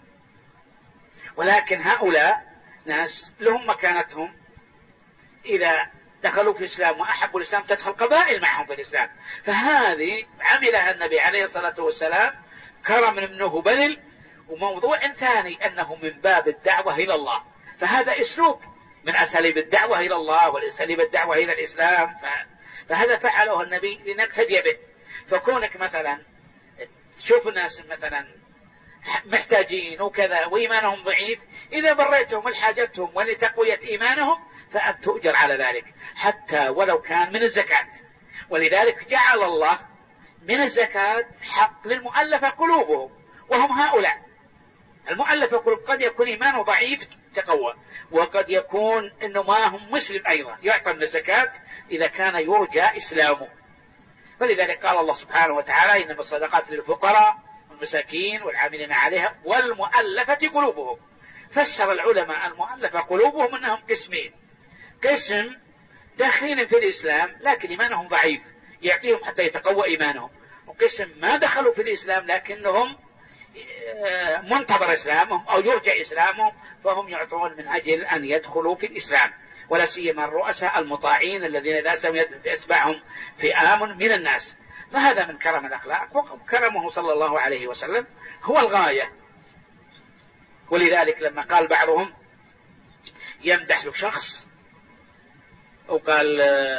ولكن هؤلاء ناس لهم مكانتهم، إذا دخلوا في الإسلام وأحبوا الإسلام تدخل قبائل معهم في الإسلام، فهذه عملها النبي عليه الصلاة والسلام كرم منه بذل. وموضوع ثاني أنه من باب الدعوة إلى الله، فهذا أسلوب من أساليب الدعوة إلى الله والأساليب الدعوة إلى الإسلام، فهذا فعله النبي لنقتدي به. فكونك مثلا تشوف الناس مثلا محتاجين وكذا وإيمانهم ضعيف، إذا بريتهم لحاجتهم ولتقوية إيمانهم فأنت تؤجر على ذلك، حتى ولو كان من الزكاة. ولذلك جعل الله من الزكاة حق للمؤلفة قلوبهم، وهم هؤلاء المؤلفة قلوب. قد يكون إيمانه ضعيف تقوى، وقد يكون إنه ما هم مسلم أيضا، يعطى من الزكاة إذا كان يرجى إسلامه. فلذلك قال الله سبحانه وتعالى: إنما الصدقات للفقراء والمساكين والعاملين عليها والمؤلفة قلوبهم. فسر العلماء المؤلفة قلوبهم أنهم قسمين: قسم داخلين في الإسلام لكن إيمانهم ضعيف يعطيهم حتى يتقوى إيمانهم، وقسم ما دخلوا في الإسلام لكنهم منتظر إسلامهم أو يرجى إسلامهم، فهم يعطون من أجل أن يدخلوا في الإسلام، ولا سيما الرؤساء المطاعين الذين إذا سمعت يتبعهم فئام من الناس. فهذا من كرم الأخلاق، وكرمه صلى الله عليه وسلم هو الغاية. ولذلك لما قال بعضهم يمدح له شخص، وقال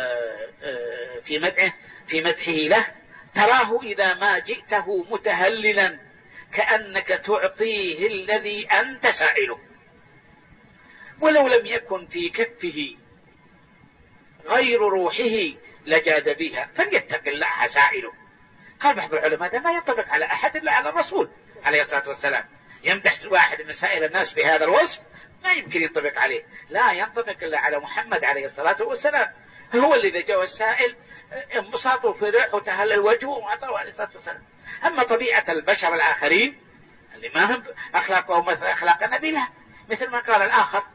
في مدحه له: تراه إذا ما جئته متهللا كأنك تعطيه الذي أنت سائله، ولو لم يكن في كفه غير روحه لجاد بها فليتق الله سائله. قال بعض العلماء هذا ما ينطبق على أحد إلا على الرسول عليه الصلاة والسلام. يمدح واحد من سائر الناس بهذا الوصف ما يمكن ينطبق عليه، لا ينطبق إلا على محمد عليه الصلاة والسلام. هو الذي جاء السائل انبساط وفرح وتهلل وجهه وعطاه عليه الصلاة والسلام. أما طبيعة البشر الآخرين اللي ما هم أخلاقهم مثل أخلاق النبي، لا، مثل ما قال الآخر: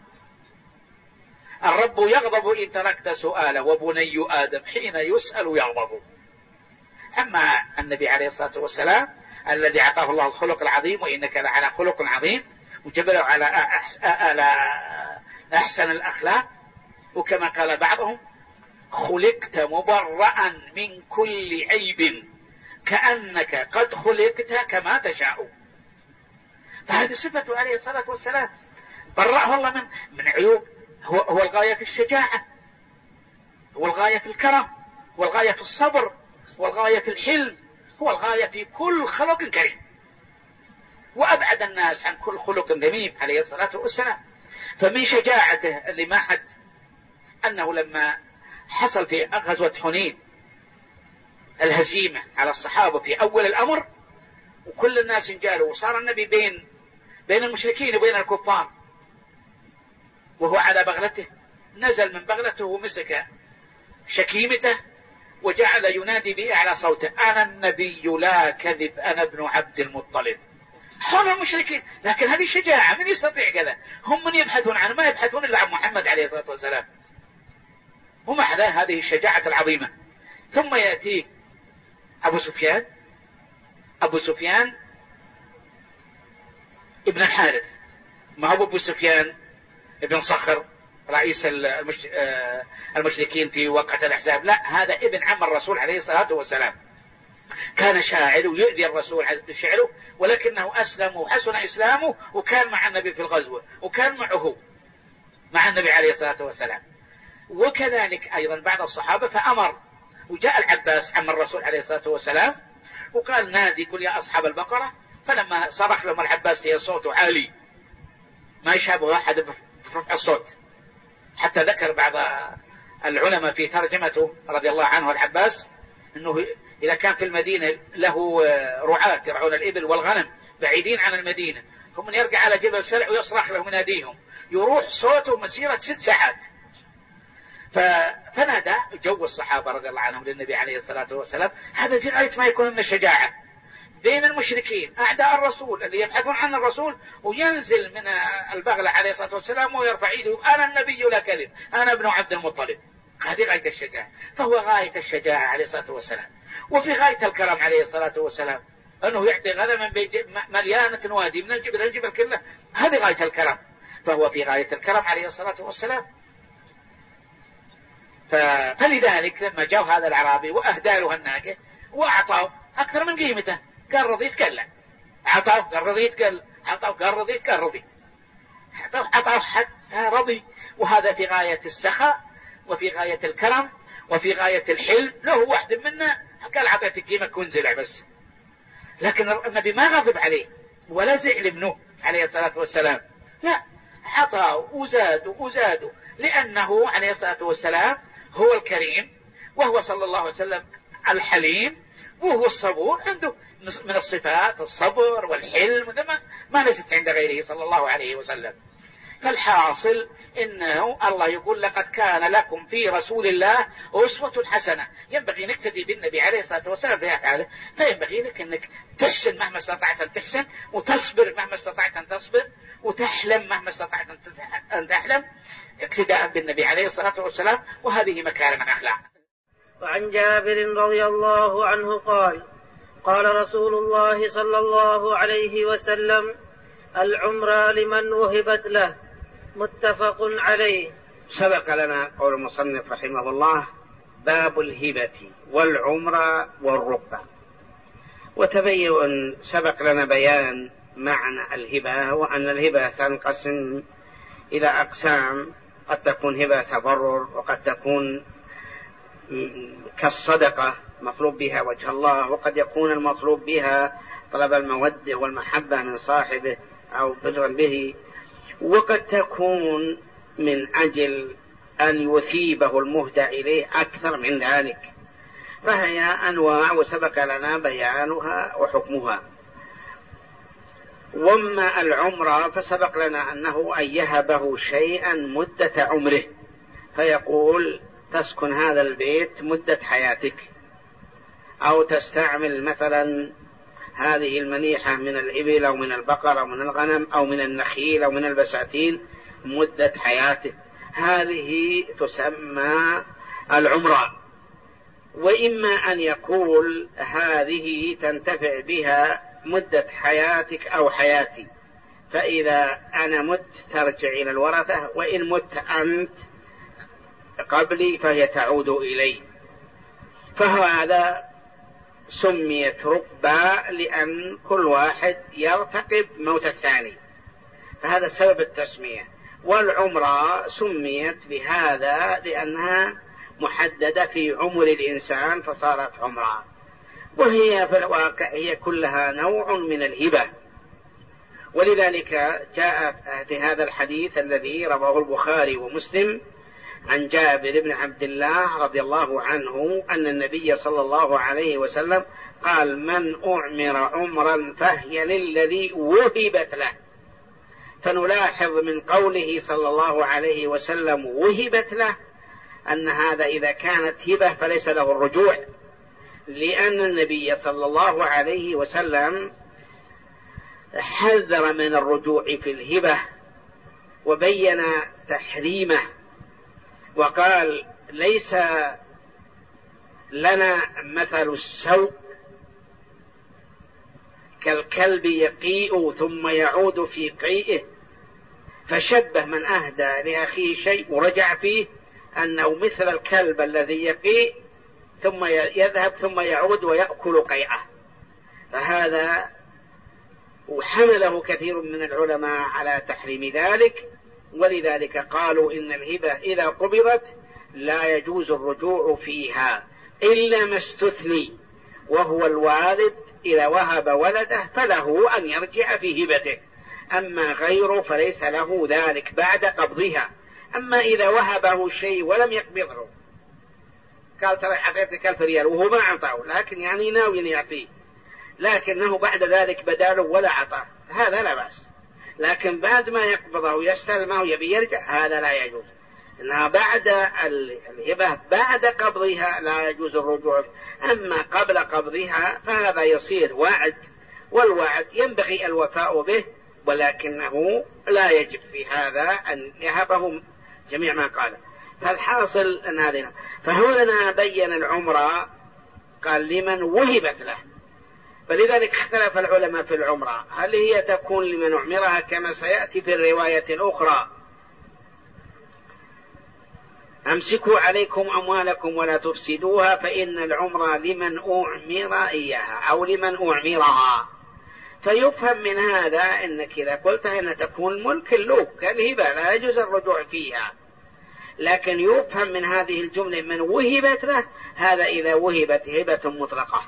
الرب يغضب إن تركت سؤاله، وبني آدم حين يسأل يغضب. أما النبي عليه الصلاة والسلام الذي أعطاه الله الخلق العظيم، وإنك لعلى خلق عظيم، وجبله على أحسن الأخلاق، وكما قال بعضهم: خلقت مبرأ من كل عيب كأنك قد خلقت كما تشاء. فهذه صفته عليه الصلاة والسلام، برأه الله من عيوب. هو الغاية في الشجاعة، هو الغاية في الكرم، هو الغاية في الصبر، هو الغاية في الحلم، هو الغاية في كل خلق كريم، وأبعد الناس عن كل خلق ذميم عليه الصلاة والسلام. فمن شجاعته اللي ما حد أنه لما حصل في غزوة حنين الهزيمة على الصحابة في أول الأمر، وكل الناس انجالوا، وصار النبي بين المشركين وبين الكفار، وهو على بغلته، نزل من بغلته ومسك شكيمته وجعل ينادي بأعلى صوته: أنا النبي لا كذب، أنا ابن عبد المطلب. حول المشركين، لكن هذه شجاعة، من يستطيع كذا؟ هم من يبحثون عنه، ما يبحثون إلا عن محمد عليه الصلاة والسلام. ومع هذه الشجاعة العظيمة. ثم يأتي أبو سفيان ابن الحارث، ما هو أبو سفيان ابن صخر رئيس المشركين في وقعة الأحزاب، لا، هذا ابن عم الرسول عليه الصلاة والسلام. كان شاعر ويؤذي الرسول بشعره، ولكنه أسلم وحسن إسلامه، وكان مع النبي في الغزوة، وكان معه مع النبي عليه الصلاة والسلام. وكذلك أيضا بعض الصحابة فأمر، وجاء العباس عم الرسول عليه الصلاة والسلام وقال: نادي قل يا أصحاب البقرة. فلما صرخ لهم العباس هي صوته عالي ما يشابه أحد برفع الصوت، حتى ذكر بعض العلماء في ترجمته رضي الله عنه العباس أنه إذا كان في المدينة له رعاة يرعون الإبل والغنم بعيدين عن المدينة، ثم يرجع على جبل سلع ويصرخ لهم يناديهم، يروح صوته مسيرة 6 ساعات. فنادى جو الصحابة رضي الله عنهم للنبي عليه الصلاة والسلام. هذا في غاية ما يكون من الشجاعة بين المشركين أعداء الرسول اللي يبحثون عن الرسول، وينزل من البغلة عليه الصلاة والسلام ويرفع يده: أنا النبي لا كذب، أنا ابن عبد المطلب. هذه غاية الشجاعة. فهو غاية الشجاعة عليه الصلاة والسلام. وفي غاية الكرم عليه الصلاة والسلام أنه يعطي غنما مليانة وادي من الجبل كله، هذه غاية الكرم. فهو في غاية الكرم عليه الصلاة والسلام. فلذلك لما جاء هذا الأعرابي وأهدى له الناقة وأعطاه أكثر من قيمته، قال رضيت؟ قال لا. أعطاه قال رضيت؟ قال أعطاه قال رضيت؟ قال رضي. أعطاه حتى رضي. وهذا في غاية السخاء، وفي غاية الكرم، وفي غاية الحلم. له واحد منا قال أعطيتك قيمك وانزلع بس، لكن النبي ما غضب عليه ولا زعل ابنه عليه الصلاة والسلام، لا، أعطاه وزاده لأنه عليه الصلاة والسلام هو الكريم، وهو صلى الله عليه وسلم الحليم، وهو الصبور. عنده من الصفات الصبر والحلم ما ليست عند غيره صلى الله عليه وسلم. فالحاصل إنه الله يقول: لقد كان لكم في رسول الله أسوة حسنة. ينبغي نقتدي بالنبي عليه الصلاة والسلام في أفعاله، فينبغي لك أنك تحسن مهما استطعت أن تحسن، وتصبر مهما استطعت أن تصبر، وتحلم مهما استطعت أن تحلم، اقتداء بالنبي عليه الصلاة والسلام. وهذه مكارم الأخلاق. وعن جابر رضي الله عنه قال: قال رسول الله صلى الله عليه وسلم: العمرة لمن وهبت له. متفق عليه. سبق لنا قول المصنف رحمه الله باب الهبة والعمرة والرقبة. وتبين سبق لنا بيان معنى الهبة، وأن الهبة تنقسم إلى أقسام، قد تكون هبة تبرر، وقد تكون كالصدقة مطلوب بها وجه الله، وقد يكون المطلوب بها طلب المودة والمحبة من صاحبه أو برا به، وقد تكون من أجل أن يثيبه المهدى إليه أكثر من ذلك، فهي أنواع وسبق لنا بيانها وحكمها. وما العمرة فسبق لنا أنه أن يهبه شيئا مدة عمره، فيقول تسكن هذا البيت مدة حياتك، أو تستعمل مثلا هذه المنيحة من الإبل أو من البقر أو من الغنم أو من النخيل أو من البساتين مدة حياتك، هذه تسمى العمرة. وإما أن يقول هذه تنتفع بها مدة حياتك أو حياتي، فإذا أنا مت ترجع إلى الورثة، وإن مت أنت قبلي فهي تعود إلي. فهذا سميت رقبة لأن كل واحد يرتقب موت الثاني، فهذا سبب التسمية. والعمرة سميت بهذا لأنها محددة في عمر الإنسان فصارت عمرة، وهي في الواقع هي كلها نوع من الهبة. ولذلك جاء في هذا الحديث الذي رواه البخاري ومسلم عن جابر بن عبد الله رضي الله عنه أن النبي صلى الله عليه وسلم قال: من أعمر عمرا فهي للذي وهبت له. فنلاحظ من قوله صلى الله عليه وسلم وهبت له أن هذا إذا كانت هبة فليس له الرجوع، لأن النبي صلى الله عليه وسلم حذر من الرجوع في الهبة وبين تحريمه، وقال: ليس لنا مثل السوء كالكلب يقيء ثم يعود في قيئه. فشبه من أهدى لأخيه شيء ورجع فيه أنه مثل الكلب الذي يقيء ثم يذهب ثم يعود ويأكل قيئه. فهذا وحمله كثير من العلماء على تحريم ذلك، ولذلك قالوا إن الهبة إذا قبضت لا يجوز الرجوع فيها إلا ما استثني، وهو الوالد إذا وهب ولده فله أن يرجع في هبته، أما غيره فليس له ذلك بعد قبضها. أما إذا وهبه شيء ولم يقبضه، قال ترى أعطيتك 1000 ريال وهو ما أعطاه، لكن يعني ناوي يعطيه، لكنه بعد ذلك بداله ولا أعطاه، هذا لا بأس. لكن بعد ما يقبضه ويستلمه يبي يرجع، هذا لا يجوز. إنها بعد الهبة بعد قبضها لا يجوز الرجوع، أما قبل قبضها فهذا يصير وعد، والوعد ينبغي الوفاء به، ولكنه لا يجب في هذا أن يهبه جميع ما قال. فالحاصل أن هذا، فهنا بين العمرة قال لمن وهبت له. فلذلك اختلف العلماء في العمرة، هل هي تكون لمن أعمرها كما سيأتي في الرواية الأخرى: أمسكوا عليكم أموالكم ولا تفسدوها فإن العمرة لمن أعمر إياها أو لمن أعمرها. فيفهم من هذا أنك إذا قلت أن تكون ملك له كالهبة لا يجوز الرجوع فيها، لكن يفهم من هذه الجملة من وهبت له، هذا إذا وهبت هبة مطلقة.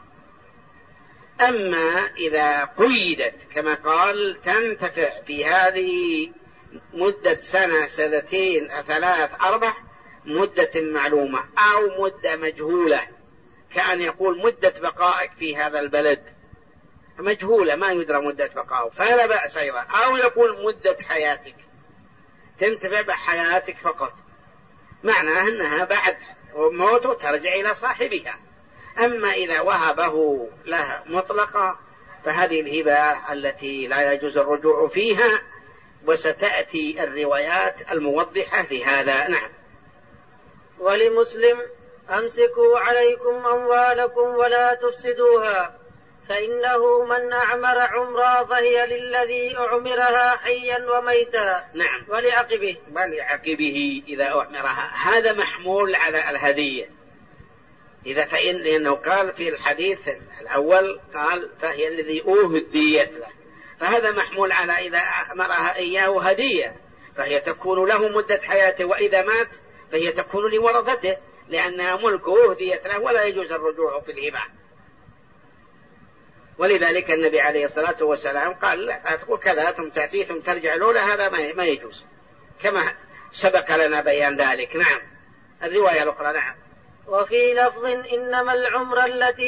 أما إذا قيدت كما قال تنتفع في هذه مدة سنة 2 3 4 مدة معلومة أو مدة مجهولة، كأن يقول مدة بقائك في هذا البلد مجهولة ما يدرى مدة بقائه، فلا بأس أيضا. أو يقول مدة حياتك تنتفع بحياتك فقط، معناه أنها بعد موته ترجع إلى صاحبها. أما إذا وهبه لها مطلقة فهذه الهبة التي لا يجوز الرجوع فيها، وستأتي الروايات الموضحة لهذا. نعم. ولمسلم: أمسكوا عليكم أموالكم ولا تفسدوها، فإنه من أعمر عمرا فهي للذي أعمرها حيا وميتا. نعم. ولعقبه إذا أعمرها، هذا محمول على الهدية، لأنه قال في الحديث الأول قال فهي الذي أهديت له، فهذا محمول على إذا أمرها إياه هدية فهي تكون له مدة حياته، وإذا مات فهي تكون لورثته لأنها ملكه أهديت له ولا يجوز الرجوع في الهبة. ولذلك النبي عليه الصلاة والسلام قال لا تقول كذا ثم تأتي ثم ترجع له، هذا ما يجوز كما سبق لنا بيان ذلك. نعم. الرواية الأخرى. نعم. وفي لفظ إنما العمر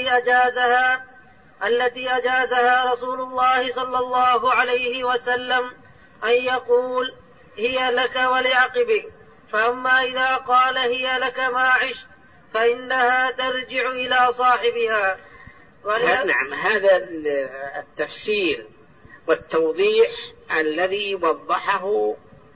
التي أجازها رسول الله صلى الله عليه وسلم أن يقول هي لك ولعقبك، فأما إذا قال هي لك ما عشت فإنها ترجع إلى صاحبها. نعم. هذا التفسير والتوضيح الذي وضحه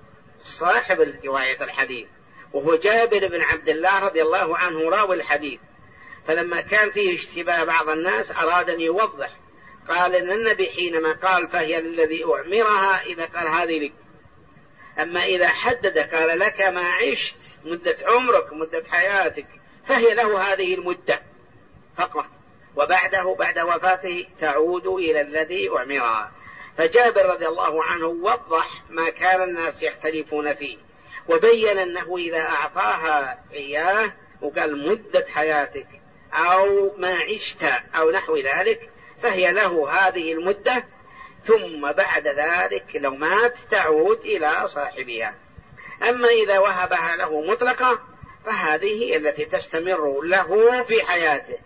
صاحب رواية الحديث وهو جابر بن عبد الله رضي الله عنه راوي الحديث، فلما كان فيه اشتباه بعض الناس أراد أن يوضح، قال إن النبي حينما قال فهي الذي أعمرها إذا قال هذه لك، أما إذا حدد قال لك ما عشت مدة عمرك مدة حياتك فهي له هذه المدة فقط، وبعده بعد وفاته تعود إلى الذي أعمرها. فجابر رضي الله عنه وضح ما كان الناس يختلفون فيه، وبين أنه إذا أعطاها إياه وقال مدة حياتك أو ما عشت أو نحو ذلك فهي له هذه المدة، ثم بعد ذلك لو مات تعود إلى صاحبها. أما إذا وهبها له مطلقة فهذه هي التي تستمر له في حياته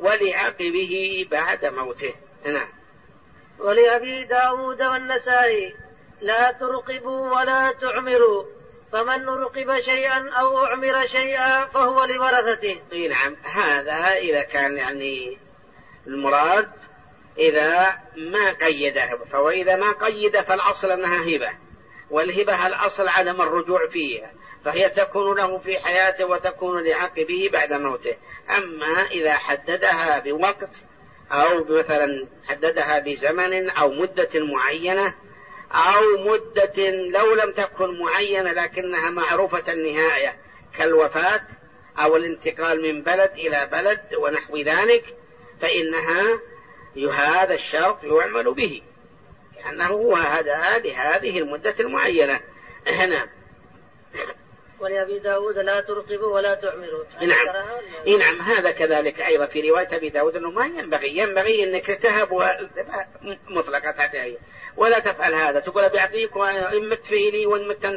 ولعقبه بعد موته. نعم. ولأبي داود والنسائي لا ترقبوا ولا تعمروا، فمن رقب شيئا أو أعمر شيئا فهو لورثته. نعم. هذا إذا كان يعني المراد إذا ما قيده، فوإذا ما قيد فالأصل أنها هبة، والهبة الأصل عدم الرجوع فيها، فهي تكون له في حياته وتكون لعقبه بعد موته. أما إذا حددها بوقت أو مثلا حددها بزمن أو مدة معينة أو مدة لو لم تكن معينة لكنها معروفة النهاية كالوفاة أو الانتقال من بلد إلى بلد ونحو ذلك، فإنها هذا الشرط يعمل به لأنه هو هذا بهذه المدة المعينة. هنا. ولأبي داود لا ترقبوا ولا تعمروا. نعم. هذا كذلك أيضا في رواية أبي داود أنه ما ينبغي أنك تهب مطلقة تحتها ولا تفعل هذا، تقول بيعطيك وإن مت فيني وإن مت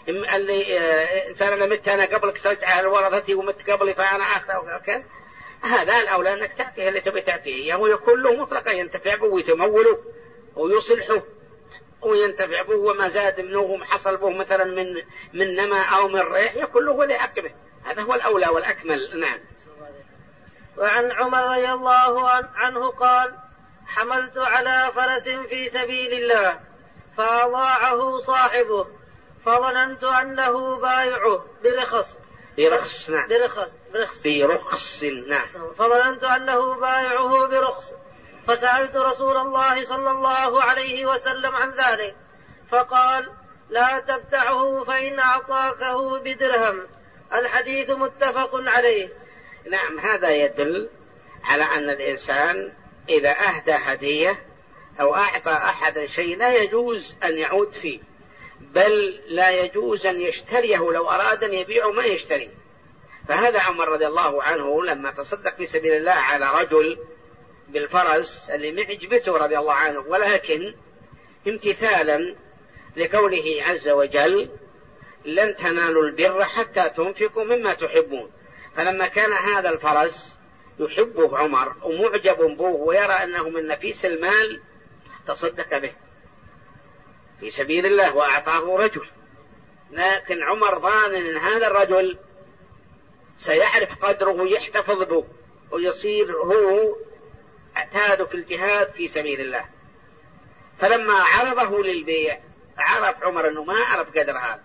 أنا مت أنا قبلك ترجع لورثتي ومت قبلي فأنا أخذ. هذا الأولى أنك تعطيه اللي تبي تعطيه، هو يكون له مطلقة ينتفع به ويتموله ويصلحه وينتفع به، وما زاد منه حصل به مثلا من نما أو من ريح يكون له ولعقبه، هذا هو الأولى والأكمل. نعم. وعن عمر رضي الله عنه قال حملت على فرس في سبيل الله فأضاعه صاحبه فظننت أنه بايعه برخص. نعم. برخص. نعم. فظننت أنه بايعه برخص، فسألت رسول الله صلى الله عليه وسلم عن ذلك فقال لا تبتعه فإن أعطاكه بدرهم. الحديث متفق عليه. نعم. هذا يدل على أن الإنسان إذا أهدى هدية أو أعطى أحد شيء لا يجوز أن يعود فيه، بل لا يجوز أن يشتريه، لو أراد أن يبيعه ما يشتري. فهذا عمر رضي الله عنه لما تصدق في سبيل الله على رجل بالفرس اللي معجبته رضي الله عنه، ولكن امتثالا لقوله عز وجل لن تنالوا البر حتى تنفقوا مما تحبون، فلما كان هذا الفرس يحبه عمر ومعجب به ويرى أنه من نفيس المال تصدق به في سبيل الله وأعطاه رجل، لكن عمر ظان أن هذا الرجل سيعرف قدره ويحتفظ به ويصير هو اعتاد في الجهاد في سبيل الله، فلما عرضه للبيع عرف عمر أنه ما عرف قدر هذا،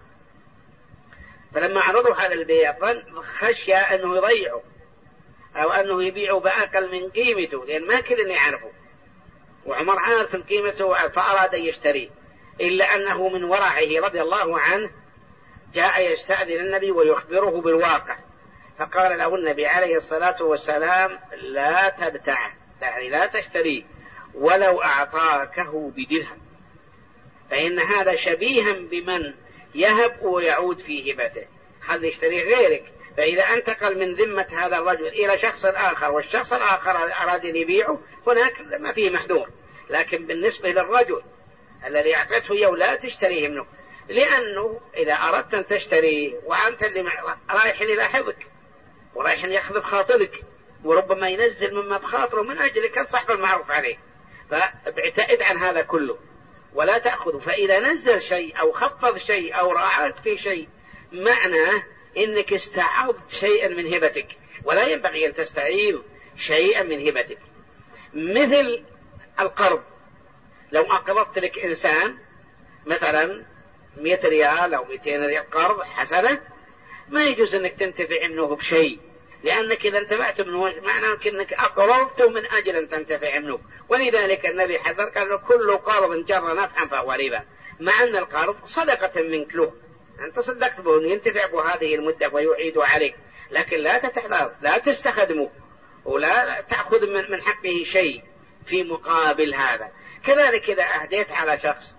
فلما عرضه على البيع خشي أنه يضيعه أو أنه يبيعه بأقل من قيمته، لأن ما كل يعرفه، وعمر عارف قيمته فأراد أن يشتريه، إلا أنه من ورعه رضي الله عنه جاء يستأذن النبي ويخبره بالواقع، فقال له النبي عليه الصلاة والسلام لا تبتعه، يعني لا تشتريه ولو أعطاكه بدرهم، فإن هذا شبيها بمن يهب ويعود في هبته، خلي يشتري غيرك. فإذا انتقل من ذمة هذا الرجل إلى شخص آخر والشخص الآخر أراد أن يبيعه هناك ما فيه محذور، لكن بالنسبة للرجل الذي أعطته إياه لا تشتريه منه، لأنه إذا أردت أن تشتريه وأنت اللي رايح يلاحظك ورايح يأخذ بخاطرك وربما ينزل مما بخاطره من أجلك أن صاحب المعروف عليه، فابتعد عن هذا كله ولا تأخذه. فإذا نزل شيء أو خفض شيء أو راعاك في شيء معناه إنك استعرضت شيئا من هبتك، ولا ينبغي أن تستعير شيئا من هبتك. مثل القرض، لو أقرضت لك إنسان مثلا 100 ريال أو 200 ريال قرض حسنة، ما يجوز أنك تنتفع منه بشيء، لأنك إذا انتفعت منه معناه أنك أقرضته من أجل أن تنتفع منه. ولذلك النبي حذر قال كل قرض جر نفعا فهو ربا، مع أن القرض صدقة منك له، أنت صدقت به أن ينتفع بهذه المدة ويعيد عليك، لكن لا تتحضر، لا تستخدمه ولا تأخذ من حقه شيء في مقابل هذا. كذلك إذا أهديت على شخص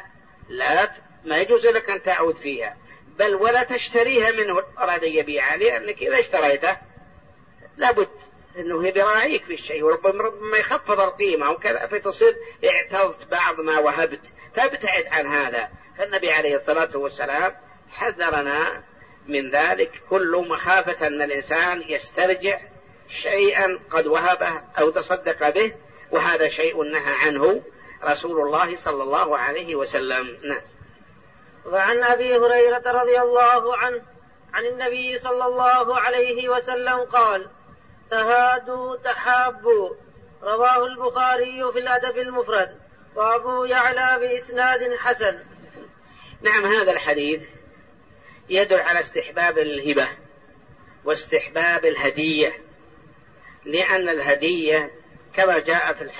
ما يجوز لك أن تعود فيها، بل ولا تشتريها منه أراد يبيعها، لأنك إذا اشتريته لابد أنه يراعيك في الشيء وربما يخفض القيمة وكذا، فتصير اعترضت بعض ما وهبت، فابتعد عن هذا. فالنبي عليه الصلاة والسلام حذرنا من ذلك كل مخافة أن الإنسان يسترجع شيئا قد وهبه أو تصدق به، وهذا شيء نهى عنه رسول الله صلى الله عليه وسلم. نعم. وعن أبي هريرة رضي الله عنه عن النبي صلى الله عليه وسلم قال: تهادوا تحابوا، رواه البخاري في الأدب المفرد وأبو يعلى بإسناد حسن. نعم، هذا الحديث يدل على استحباب الهبة واستحباب الهدية، لأن الهدية كما جاء في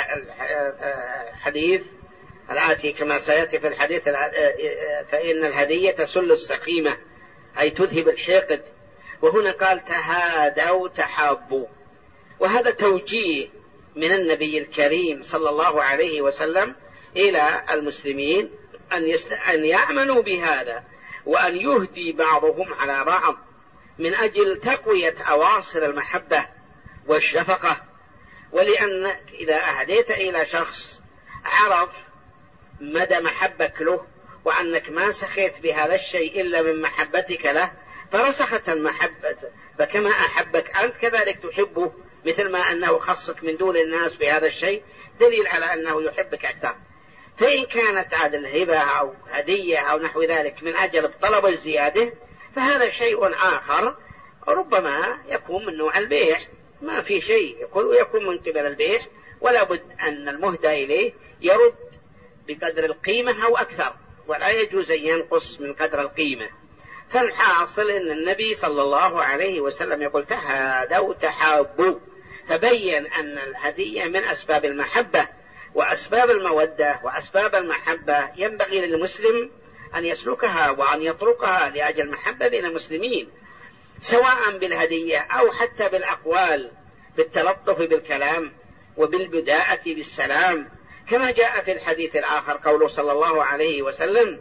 الحديث الآتي كما سيأتي في الحديث، فإن الهدية تسل السقيمة أي تذهب الحقد، وهنا قال تهادوا تحابوا، وهذا توجيه من النبي الكريم صلى الله عليه وسلم إلى المسلمين أن يعملوا بهذا، وأن يهدي بعضهم على بعض من أجل تقوية أواصر المحبة والشفقة. ولأنك إذا أهديت إلى شخص عرف مدى محبك له وأنك ما سخيت بهذا الشيء إلا من محبتك له، فرسخت المحبة، فكما أحبك أنت كذلك تحبه، مثل ما أنه خصك من دون الناس بهذا الشيء دليل على أنه يحبك أكثر. فإن كانت عاد الهبة أو هدية أو نحو ذلك من أجل طلب الزيادة فهذا شيء آخر، ربما يكون من نوع البيع، ما في شيء يكون من قبل البيع، ولا بد أن المهدى إليه يرد بقدر القيمة أو أكثر، ولا يجوز أن ينقص من قدر القيمة. فالحاصل أن النبي صلى الله عليه وسلم يقول تهادوا تحابوا، فبين أن الهدية من أسباب المحبة وأسباب المودة وأسباب المحبة، ينبغي للمسلم أن يسلكها وأن يطرقها لأجل المحبة بين المسلمين، سواء بالهدية أو حتى بالأقوال، بالتلطف بالكلام وبالبداءة بالسلام، كما جاء في الحديث الآخر قوله صلى الله عليه وسلم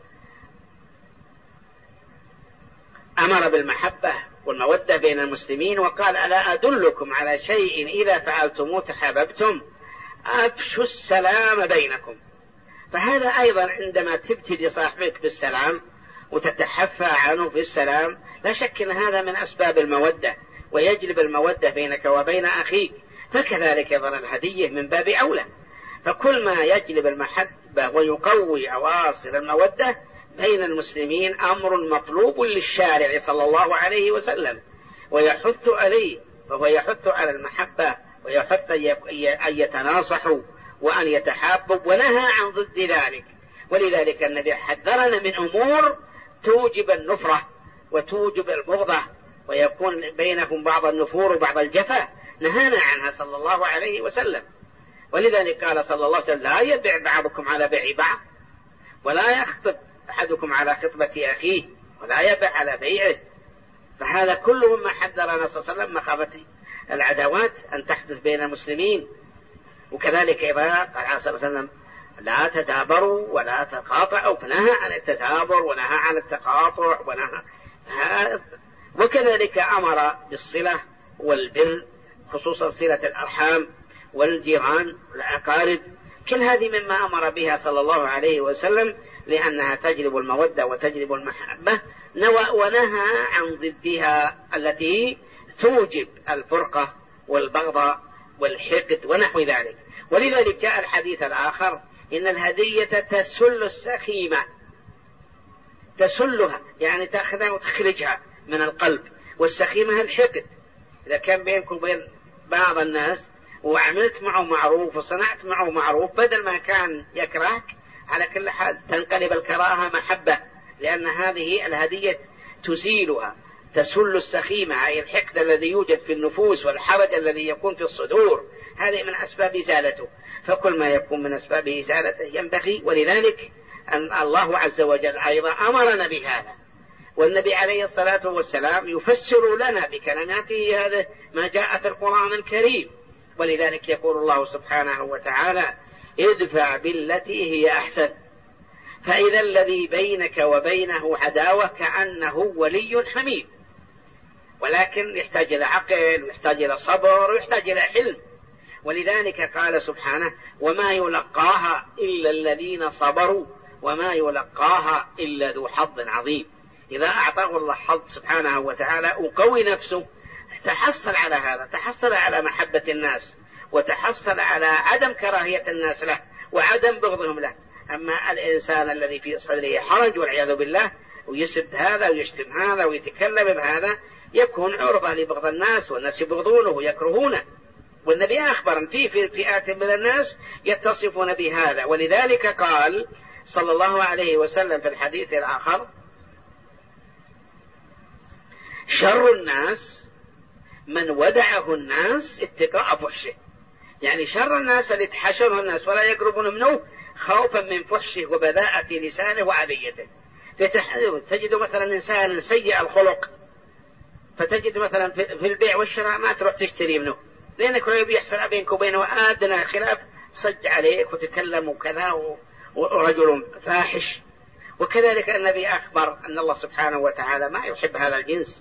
أمر بالمحبة والمودة بين المسلمين وقال: ألا أدلكم على شيء إذا فعلتموه تحاببتم؟ أفشوا السلام بينكم. فهذا أيضا عندما تبتدي صاحبك بالسلام وتتحفى عنه في السلام، لا شك أن هذا من أسباب المودة ويجلب المودة بينك وبين أخيك، فكذلك أيضا الهدية من باب أولى. فكل ما يجلب المحبة ويقوي أواصر المودة بين المسلمين أمر مطلوب للشارع صلى الله عليه وسلم، ويحث عليه، فهو يحث على المحبة ويحث أن يتناصحوا وأن يتحابوا، ونهى عن ضد ذلك. ولذلك النبي حذرنا من أمور توجب النفرة وتوجب البغضة ويكون بينهم بعض النفور وبعض الجفا، نهانا عنها صلى الله عليه وسلم. ولذلك قال صلى الله عليه وسلم: لا يبيع بعضكم على بيع بعض، ولا يخطب أحدكم على خطبة أخيه، ولا يبيع على بيعه. فهذا كله مما حذرنا صلى الله عليه وسلم مخافة العداوات أن تحدث بين المسلمين. وكذلك إذا قال صلى الله عليه وسلم لا تدابروا ولا تقاطعوا، فنهى عن التدابر ونهى عن التقاطع وكذلك أمر بالصلة والبر، خصوصا صلة الأرحام والجيران والأقارب، كل هذه مما أمر بها صلى الله عليه وسلم لأنها تجلب المودة وتجلب المحبة، ونهى عن ضدها التي توجب الفرقة والبغضاء والحقد ونحو ذلك. ولذلك جاء الحديث الآخر إن الهدية تسل السخيمة، تسلها يعني تأخذها وتخرجها من القلب، والسخيمة الحقد. إذا كان بينك وبين بعض الناس وعملت معه معروف وصنعت معه معروف، بدل ما كان يكرهك على كل حال تنقلب الكراهة محبة، لأن هذه الهدية تزيلها، تسل السخيمة أي الحقد الذي يوجد في النفوس والحرج الذي يكون في الصدور، هذه من أسباب إزالته. فكل ما يكون من أسباب إزالته ينبغي، ولذلك أن الله عز وجل أيضا أمرنا بهذا، والنبي عليه الصلاة والسلام يفسر لنا بكلماته هذا ما جاء في القرآن الكريم. ولذلك يقول الله سبحانه وتعالى ادفع بالتي هي أحسن فإذا الذي بينك وبينه عداوة كأنه ولي حميم. ولكن يحتاج إلى عقل ويحتاج إلى صبر ويحتاج إلى حلم. ولذلك قال سبحانه وما يلقاها إلا الذين صبروا وما يلقاها إلا ذو حظ عظيم. إذا أعطاه الله حظ سبحانه وتعالى وقوي نفسه تحصل على هذا، تحصل على محبة الناس، وتحصل على عدم كراهية الناس له وعدم بغضهم له. أما الإنسان الذي في صدره حرج والعياذ بالله ويسب هذا ويشتم هذا ويتكلم بهذا يكون عرضة لبغض الناس، والناس يبغضونه ويكرهونه. والنبي أخبر في فئات من الناس يتصفون بهذا. ولذلك قال صلى الله عليه وسلم في الحديث الآخر شر الناس من ودعه الناس اتقاء فحشه، يعني شر الناس اللي تحشره الناس ولا يقربون منه خوفا من فحشه وبذاءة لسانه وعليته. تجد مثلا إنسان سيء الخلق، فتجد مثلا في البيع والشراء ما تروح تشتري منه لأنك لا يبيع سلعة بينك وبينه أدنى خلاف صج عليك وتكلم وكذا ورجل فاحش. وكذلك النبي أخبر أن الله سبحانه وتعالى ما يحب هذا الجنس،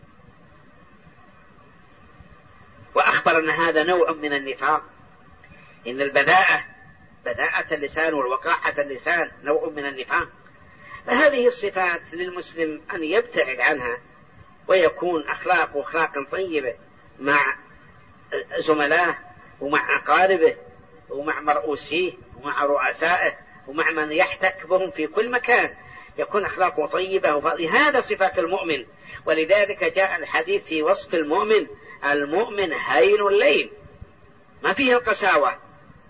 وأخبر أن هذا نوع من النفاق، إن البذاءة بذاءة اللسان والوقاحة اللسان نوع من النفاق. فهذه الصفات للمسلم أن يبتعد عنها ويكون أخلاق طيبة مع زملائه ومع أقاربه ومع مرؤوسيه ومع رؤسائه ومع من يحتك بهم في كل مكان، يكون أخلاقه طيبة وفضل. هذا صفات المؤمن. ولذلك جاء الحديث في وصف المؤمن المؤمن هين اللين، ما فيه القساوة،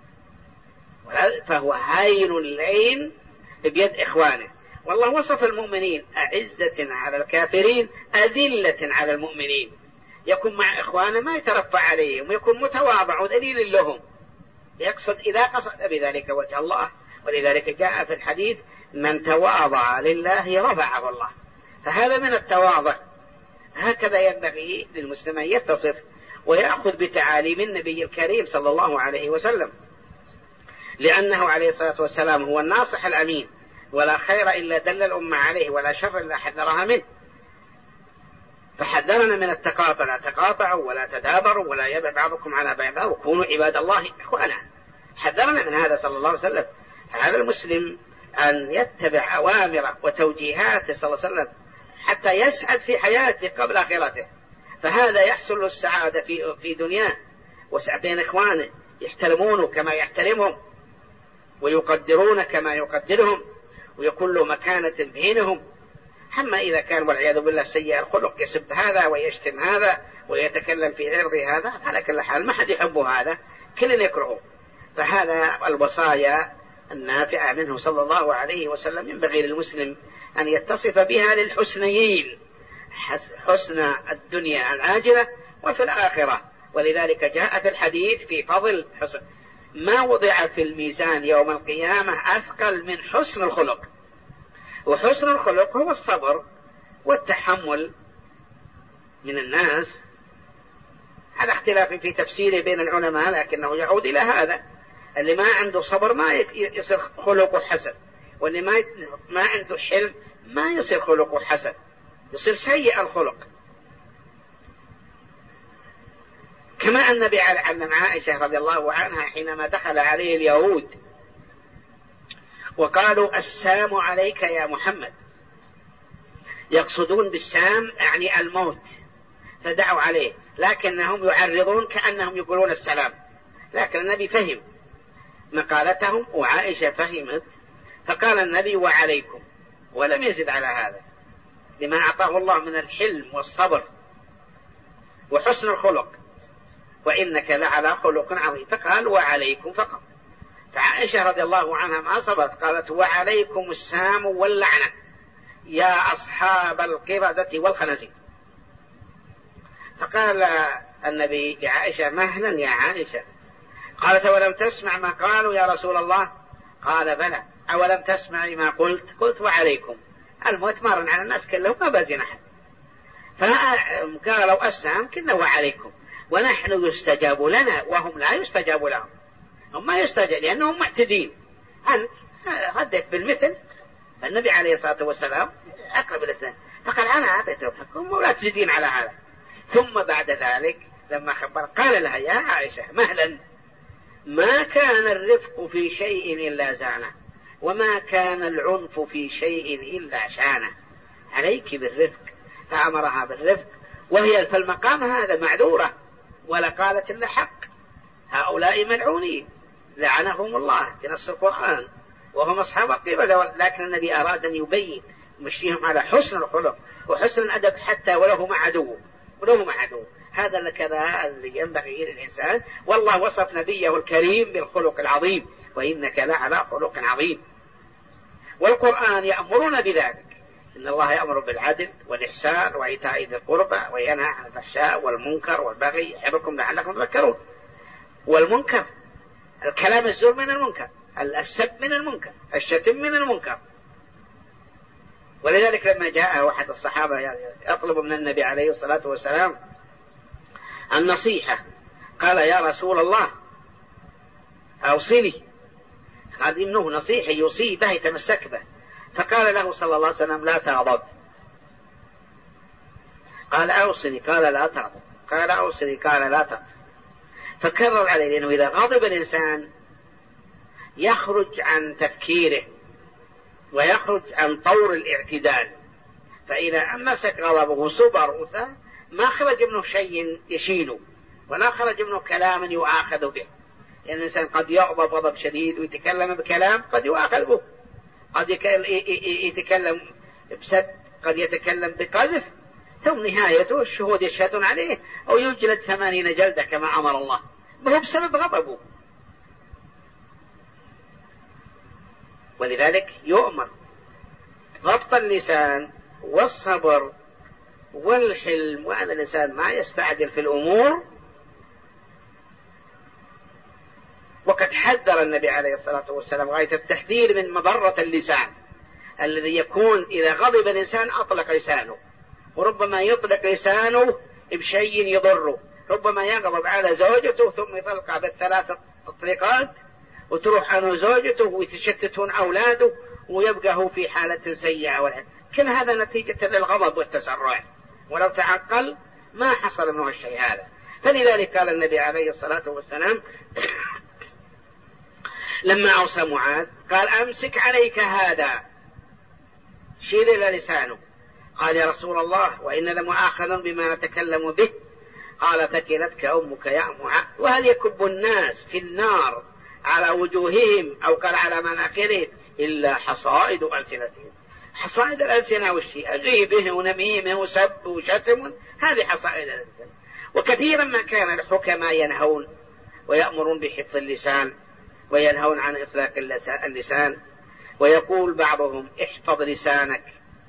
فهو هين اللين بيد إخوانه. والله وصف المؤمنين أعزة على الكافرين أذلة على المؤمنين، يكون مع إخوانه ما يترفع عليهم ويكون متواضع ودليل لهم، يقصد إذا قصد بذلك وجه الله. ولذلك جاء في الحديث من تواضع لله رفعه الله، فهذا من التواضع. هكذا ينبغي للمسلم أن يتصف ويأخذ بتعاليم النبي الكريم صلى الله عليه وسلم، لأنه عليه الصلاة والسلام هو الناصح الأمين، ولا خير إلا دل الأمة عليه ولا شر إلا حذرها منه. فحذرنا من التقاطع، لا تقاطعوا ولا تدابروا ولا يبع بعضكم على بعض وكونوا عباد الله إخوانا. حذرنا من هذا صلى الله عليه وسلم. فعلى المسلم أن يتبع أوامره وتوجيهاته صلى الله عليه وسلم حتى يسعد في حياته قبل آخرته. فهذا يحصل له السعادة في دنياه، وسعد بين إخوانه يحترمونه كما يحترمهم ويقدرون كما يقدرهم ويكون له مكانة بينهم. أما إذا كان والعياذ بالله سيء الخلق يسب هذا ويشتم هذا ويتكلم في عرض هذا، على كل حال ما حد يحبه، هذا كل يكرهه. فهذا الوصايا النافعة منه صلى الله عليه وسلم ينبغي للمسلم أن يتصف بها للحسنيين، حسن الدنيا العاجلة وفي الآخرة. ولذلك جاء في الحديث في فضل حسن ما وضع في الميزان يوم القيامة أثقل من حسن الخلق. وحسن الخلق هو الصبر والتحمل من الناس، على اختلاف في تفسيره بين العلماء، لكنه يعود إلى هذا: اللي ما عنده صبر ما يصير خلقه حسن، واللي ما عنده حلم ما يصير خلقه حسن، يصير سيء الخلق. كما أن النبي علم عائشة رضي الله عنها حينما دخل عليه اليهود وقالوا: السام عليك يا محمد، يقصدون بالسام يعني الموت، فدعوا عليه، لكنهم يعرضون كأنهم يقولون السلام، لكن النبي فهم مقالتهم وعائشة فهمت، فقال النبي: وعليكم، ولم يزد على هذا، لما أعطاه الله من الحلم والصبر وحسن الخلق، وإنك لعلى خلق عظيم، فقال: وعليكم فقط. فعائشة رضي الله عنها ما صبرت، قالت: وعليكم السام واللعنة يا أصحاب القردة والخنازير. فقال النبي لعائشة: مهلا يا عائشة. قالت: ولم تسمع ما قالوا يا رسول الله؟ قال: بلى. أولم تسمعي ما قلت؟ قلت: وعليكم. الموت مر على الناس كلهم ما بازين أحد، فقالوا السام كنا وعليكم، ونحن يستجاب لنا وهم لا يستجاب لهم، هم ما يستجاب لأنهم معتدين، أنت ردت بالمثل. فالنبي عليه الصلاة والسلام أقرب الإسلام، فقال: أنا أعطيتهم حقهم ولا تزيدين على هذا. ثم بعد ذلك لما خبر قال لها: يا عائشة مهلا، ما كان الرفق في شيء إلا زانه، وما كان العنف في شيء إلا شانه، عليك بالرفق. فأمرها بالرفق، وهي في المقام هذا معذورة ولا قالت إلا حق. هؤلاء ملعونين لعنهم الله في نص القرآن، وهم أصحاب القردة، لكن النبي أراد أن يبين مشيهم على حسن الخلق وحسن الأدب حتى ولو مع عدو. هذا كذا اللي ينبغي للإنسان. والله وصف نبيه الكريم بالخلق العظيم: وإنك لعلى خلق عظيم. والقرآن يأمرنا بذلك: إن الله يأمر بالعدل والإحسان وإيتاء ذي القربى وينهى عن الفحشاء والمنكر والبغي يعظكم لعلكم تذكرون. والمنكر الكلام الزور من المنكر، السب من المنكر، الشتم من المنكر. ولذلك لما جاء واحد الصحابة يطلب من النبي عليه الصلاة والسلام النصيحة، قال: يا رسول الله أوصني. هذه منه نصيحة يوصي به يتمسك به. فقال له صلى الله عليه وسلم: لا تغضب. قال: أوصني. قال: لا تغضب. قال: أوصني. قال: لا تغضب. فكرر عليه، لأنه إذا غضب الإنسان يخرج عن تفكيره ويخرج عن طور الاعتدال، فإذا أمسك غضبه وصبر ما خرج منه شيء يشيله ولا خرج منه كلام يؤاخذ به. لأن الإنسان قد يغضب غضب شديد ويتكلم بكلام قد يؤاخذ به، قد يتكلم بسب، قد يتكلم بقذف، ثم نهايته الشهود يشهدون عليه أو يجلد 80 جلدة كما أمر الله، وهو بسبب غضبه. ولذلك يؤمر ضبط اللسان والصبر والحلم، وأن الإنسان ما يستعجل في الأمور. وقد حذر النبي عليه الصلاة والسلام غاية التحذير من مضرة اللسان، الذي يكون إذا غضب الإنسان أطلق لسانه، وربما يطلق لسانه بشيء يضره. ربما يغضب على زوجته ثم يطلقها بالثلاث تطليقات وتروح عنه زوجته ويتشتتون أولاده ويبقى هو في حالة سيئة. كل هذا نتيجة للغضب والتسرع، ولو تعقل ما حصل منه الشيء هذا. فلذلك قال النبي عليه الصلاة والسلام لما أوصى معاذ قال: أمسك عليك هذا، شيل إلى لسانه. قال: يا رسول الله وإن لمؤاخذ بما نتكلم به. قال: ثكلتك أمك يا معاذ. وهل يكب الناس في النار على وجوههم أو قال على مناخرهم إلا حصائد ألسنتهم؟ حصائد الألسنة والشيء غيبه ونميمه وسب وشتم، هذه حصائد الألسنة. وكثيرا ما كان الحكماء ينهون ويأمرون بحفظ اللسان وينهون عن إطلاق اللسان، ويقول بعضهم: احفظ لسانك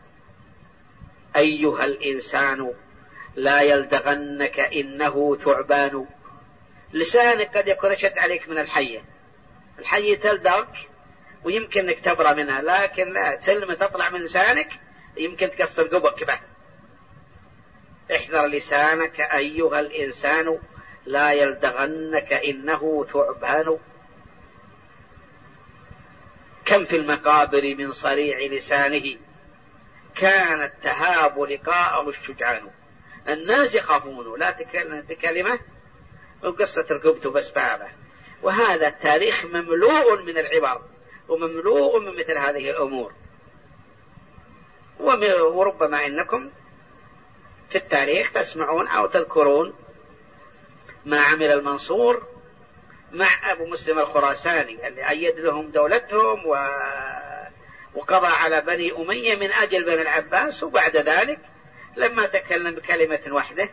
أيها الإنسان لا يلدغنك إنه ثعبان. لسانك قد يكون أشد عليك من الحية تلدغك ويمكن أنك تبرى منها، لكن لا تسلم تطلع من لسانك يمكن تكسر قبك به. احذر لسانك أيها الإنسان لا يلدغنك إنه ثعبان. كم في المقابر من صريع لسانه كانت تهاب لقاءه الشجعان. الناس يخافون لا تكلم بكلمة وقصة ركبته بأسبابه. وهذا التاريخ مملوء من العبر ومملوء من مثل هذه الأمور. وربما إنكم في التاريخ تسمعون أو تذكرون ما عمل المنصور مع أبو مسلم الخراساني اللي أيد لهم دولتهم وقضى على بني أمية من أجل بني العباس، وبعد ذلك لما تكلم بكلمة واحدة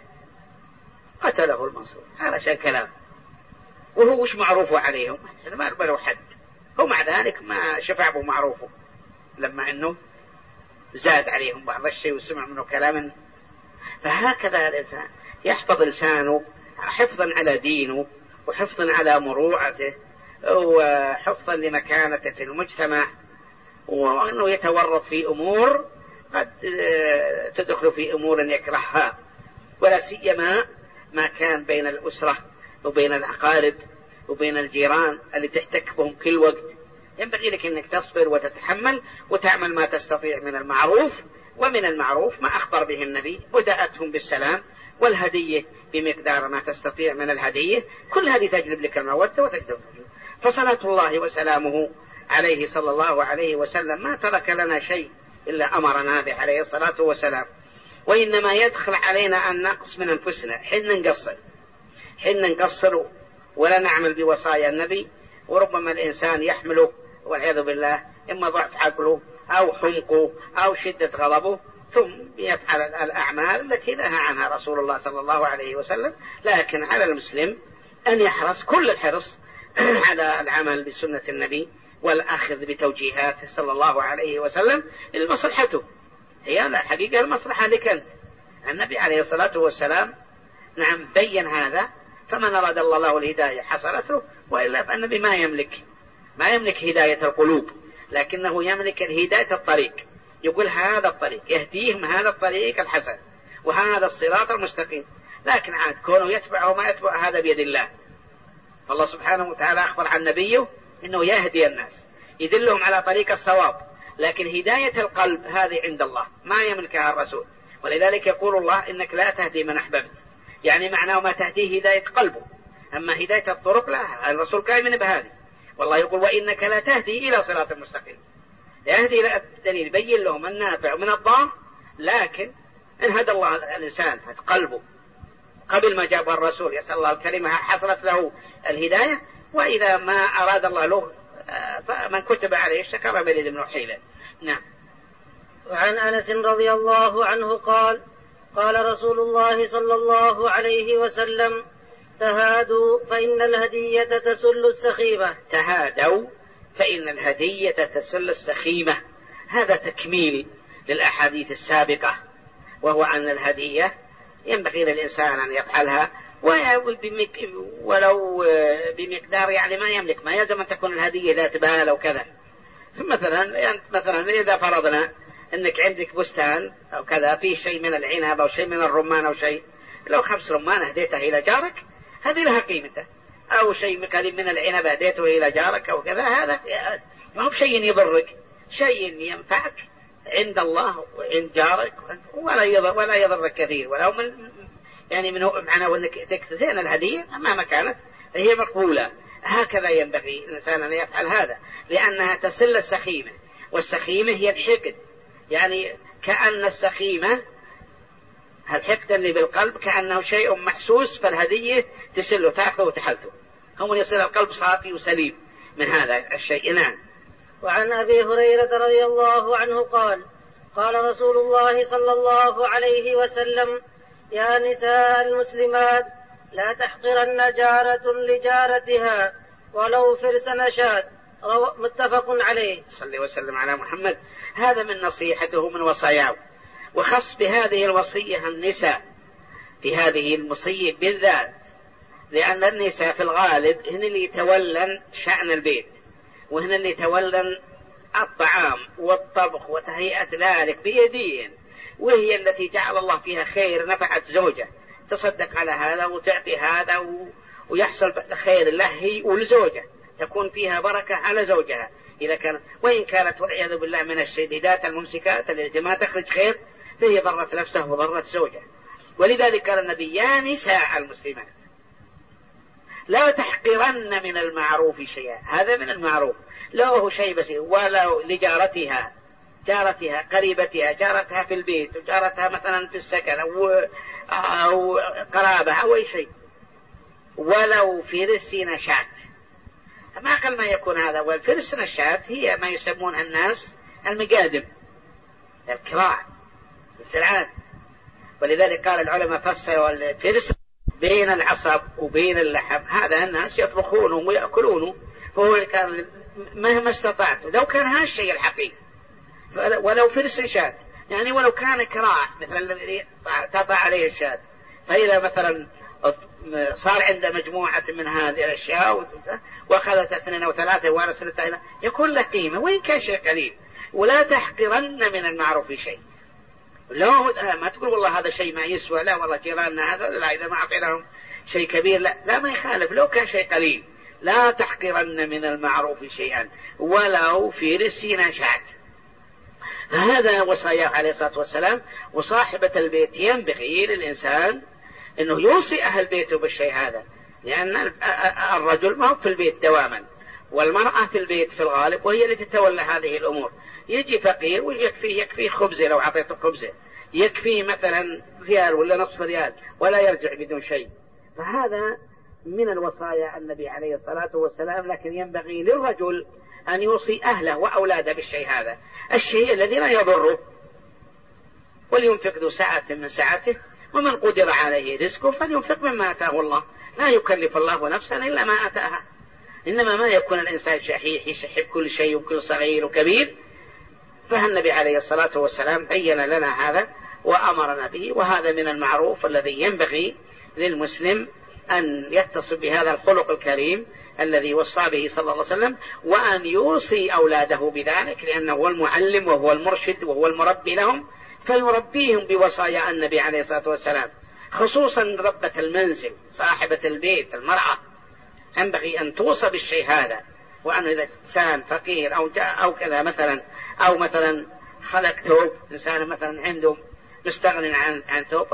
قتله المنصور علشان كلام. وهو وش معروفه عليهم؟ ما أقبلوا حد. هو مع ذلك ما شفع به معروفه لما أنه زاد عليهم بعض الشيء وسمع منه كلام. فهكذا الإنسان يحفظ لسانه حفظا على دينه وحفظا على مروءته وحفظا لمكانته في المجتمع، وأنه يتورط في أمور قد تدخل في أمور يكرهها، ولا سيما ما كان بين الأسرة وبين الأقارب وبين الجيران اللي تحتك بهم كل وقت. ينبغي لك أنك تصبر وتتحمل وتعمل ما تستطيع من المعروف. ومن المعروف ما أخبر به النبي ودأتهم بالسلام والهدية بمقدار ما تستطيع من الهدية. كل هذه تجلب لك المودة وتجلب. فصلاة الله وسلامه عليه صلى الله عليه وسلم ما ترك لنا شيء إلا أمرنا به عليه الصلاة والسلام. وإنما يدخل علينا النقص من أنفسنا حين نقصر ولا نعمل بوصايا النبي. وربما الإنسان يحمله والعياذ بالله إما ضعف عقله أو حمقه أو شدة غضبه ثم يفعل الأعمال التي نهى عنها رسول الله صلى الله عليه وسلم. لكن على المسلم أن يحرص كل الحرص على العمل بسنة النبي والأخذ بتوجيهاته صلى الله عليه وسلم لمصلحته. هي الحقيقة المصلحة لك أنت. النبي عليه الصلاة والسلام نعم بين هذا. فمن أراد الله له الهداية حصلت له، وإلا فالنبي ما يملك هداية القلوب، لكنه يملك الهداية الطريق. يقول هذا الطريق يهديهم هذا الطريق الحسن وهذا الصراط المستقيم. لكن عاد كونه يتبع وما يتبع هذا بيد الله. فالله سبحانه وتعالى أخبر عن نبيه إنه يهدي الناس يدلهم على طريق الصواب، لكن هداية القلب هذه عند الله ما يملكها الرسول. ولذلك يقول الله إنك لا تهدي من أحببت، يعني معناه ما تهديه هداية قلبه. أما هداية الطرق لا، الرسول كامل بهذه. والله يقول وإنك لا تهدي إلى صراط مستقيم. يهدي إلى الدليل يبين لهم النافع من الضار. لكن إن هدى الله الإنسان هد قلبه قبل ما جابه الرسول يسأل الله الكريمة حصلت له الهداية. وإذا ما أراد الله له فمن كتب عليه الشكر بلد من حيلة. نعم. وعن أنس رضي الله عنه قال قال رسول الله صلى الله عليه وسلم تهادوا فإن الهدية تسل السخيمة. تهادوا فإن الهدية تسل السخيمة. هذا تكميل للأحاديث السابقة، وهو أن الهدية ينبغي للإنسان أن يفعلها ولو بمقدار يعني ما يملك. ما يلزم أن تكون الهدية ذات بال أو كذا. مثلا إذا فرضنا أنك عندك بستان أو كذا فيه شيء من العنب أو شيء من الرمان أو شيء، لو 5 رمان هديته إلى جارك هذه لها قيمته. أو شيء قريب من العنب هديته إلى جارك أو كذا، هذا ما هو شيء يضرك، شيء ينفعك عند الله وعند جارك ولا يضرك كثير. ولو من معناه أنك تكتثين الهدية مهما كانت هي مقبولة. هكذا ينبغي الإنسان أن يفعل هذا، لأنها تسل السخيمة. والسخيمة هي الحقد، يعني كأن السخيمة الحقد اللي بالقلب كأنه شيء محسوس، فالهدية تسله تأخذه وتحلته. هم يصير القلب صافي وسليم من هذا الشيء. نعم. وعن أبي هريرة رضي الله عنه قال قال رسول الله صلى الله عليه وسلم يا نساء المسلمات لا تحقرن جارة لجارتها ولو فرس نشاد. متفق عليه. صلى وسلم على محمد. هذا من نصيحته من وصاياه. وخص بهذه الوصية النساء في هذه الوصية بالذات، لأن النساء في الغالب هن اللي يتولن شأن البيت، وهن اللي يتولن الطعام والطبخ وتهيئة ذلك بيدين. وهي التي جعل الله فيها خير، نفعت زوجة، تصدق على هذا وتعطي هذا ويحصل خير له هي ولزوجة، تكون فيها بركة على زوجها إذا كانت، وإن كانت والعياذ بالله من الشديدات الممسكات التي ما تخرج خير فهي ضرت نفسه وضرت زوجها. ولذلك قال النبي: يا نساء المسلمات لا تحقرن من المعروف شيئا. هذا من المعروف، لو هو شيء بس، ولو لجارتها، جارتها قريبتها، جارتها في البيت، وجارتها مثلا في السكن أو قرابة أو أي شيء، ولو فرس نشات. ما أقل ما يكون هذا. والفرس نشات هي ما يسمونها الناس المقادم، الكراع، التلعان. ولذلك قال العلماء فسروا الفرس بين العصب وبين اللحم، هذا الناس يطبخونه ويأكلونه، فهو كان مهما استطعت لو كان هذا الشيء الحقيقي، ولو فرس شات، يعني ولو كان كراع مثل الذي تطع عليه الشات، فإذا مثلا صار عنده مجموعة من هذه الأشياء وأخذت 2 أو 3 وارسلتها يكون له قيمة وإن كان شيء قليل. ولا تحقرن من المعروف شيء. لو ما تقول والله هذا شيء ما يسوى، لا والله جيراننا هذا لا، إذا ما أعطيناهم شيء كبير لا ما يخالف، لو كان شيء قليل. لا تحقرن من المعروف شيئا ولو في رسين شات. هذا وصايا عليه الصلاة والسلام. وصاحبة البيت ينبغي للإنسان أنه يوصي أهل بيته بالشيء هذا، لأن الرجل ما هو في البيت دواما، والمرأة في البيت في الغالب، وهي التي تتولى هذه الأمور. يجي فقير ويكفيه خبزة، لو أعطيته خبزة يكفيه مثلا ريال ولا نصف ريال ولا يرجع بدون شيء. فهذا من الوصايا النبي عليه الصلاة والسلام. لكن ينبغي للرجل أن يوصي أهله وأولاده بالشيء هذا، الشيء الذي لا يضره. ولينفق ذو سعة من سعته ومن قدر عليه رزقه فلينفق مما آتاه الله، لا يكلف الله نفسا إلا ما آتاها. إنما ما يكون الإنسان شحيح يشحب كل شيء وكل صغير وكبير، فالنبي عليه الصلاة والسلام بين لنا هذا وأمرنا به. وهذا من المعروف الذي ينبغي للمسلم أن يتصف بهذا الخلق الكريم الذي وصى به صلى الله عليه وسلم، وأن يوصي أولاده بذلك، لأنه هو المعلم وهو المرشد وهو المربي لهم، فيربيهم بوصايا النبي عليه الصلاة والسلام. خصوصا ربة المنزل صاحبة البيت المرأة ينبغي أن توصى بالشيء هذا. وأن إذا إنسان فقير أو كذا مثلا، أو مثلا خلق ثوب، إنسان مثلا عنده مستغني عن ثوب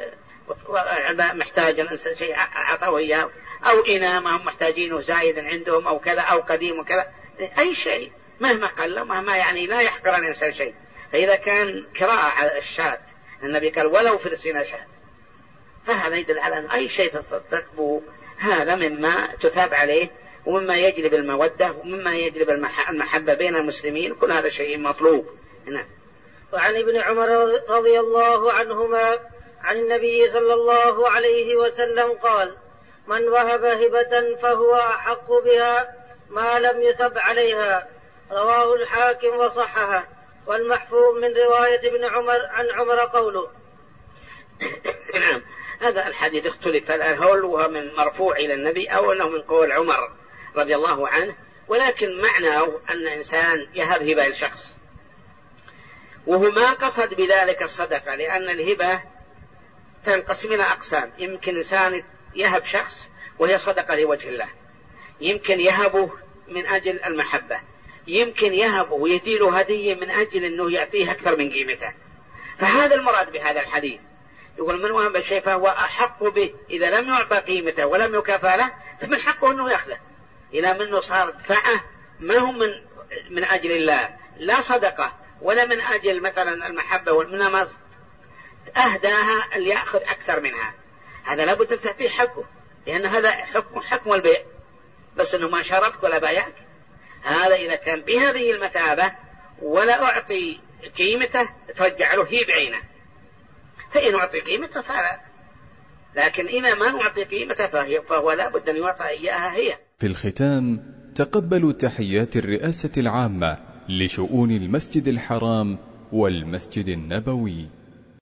محتاج شيء أعطوه إياه، أو إناء ما هم محتاجينه زايد عندهم أو كذا أو قديم وكذا، أي شيء مهما قل مهما يعني لا يحقر الإنسان شيء. فإذا كان كراع الشاة النبي قال ولو في رسين شاة، فهذا يدل على أن أي شيء تصدق به هذا مما تثاب عليه ومما يجلب المودة ومما يجلب المحبة بين المسلمين، كل هذا شيء مطلوب. نعم. وعن ابن عمر رضي الله عنهما عن النبي صلى الله عليه وسلم قال: من وهب هبة فهو أحق بها ما لم يثب عليها. رواه الحاكم وصححه. والمحفوظ من رواية ابن عمر عن عمر قوله. نعم. هذا الحديث اختلف هل هو من مرفوع إلى النبي أو أنه من قول عمر رضي الله عنه، ولكن معناه أن إنسان يهب هبة لشخص، وهو ما قصد بذلك الصدقة، لأن الهبة تنقسم إلى أقسام. يمكن إنسان يهب شخص وهي صدقة لوجه الله، يمكن يهبه من أجل المحبة، يمكن يهبه ويزيله هدية من أجل أنه يعطيه أكثر من قيمته. فهذا المراد بهذا الحديث. يقول من وهب شيء فهو أحق به، إذا لم يعطى قيمته ولم يكافأ له فمن حقه أنه يأخذه، إلى منه صار دفعه ما هو من أجل الله، لا صدقة ولا من أجل مثلا المحبة والمنامة، أهداها اللي يأخذ أكثر منها. هذا لابد أن تعطيه حقه، لأن هذا حكم البيع، بس أنه ما شرطك ولا بايعك. هذا إذا كان بهذه المثابة ولا أعطي قيمته ترجع له هي بعينه، فإن أعطي قيمته فلا، لكن إذا ما نعطي قيمته فهو لا بد أن يعطى إياها هي. في الختام تقبلوا تحيات الرئاسة العامة لشؤون المسجد الحرام والمسجد النبوي.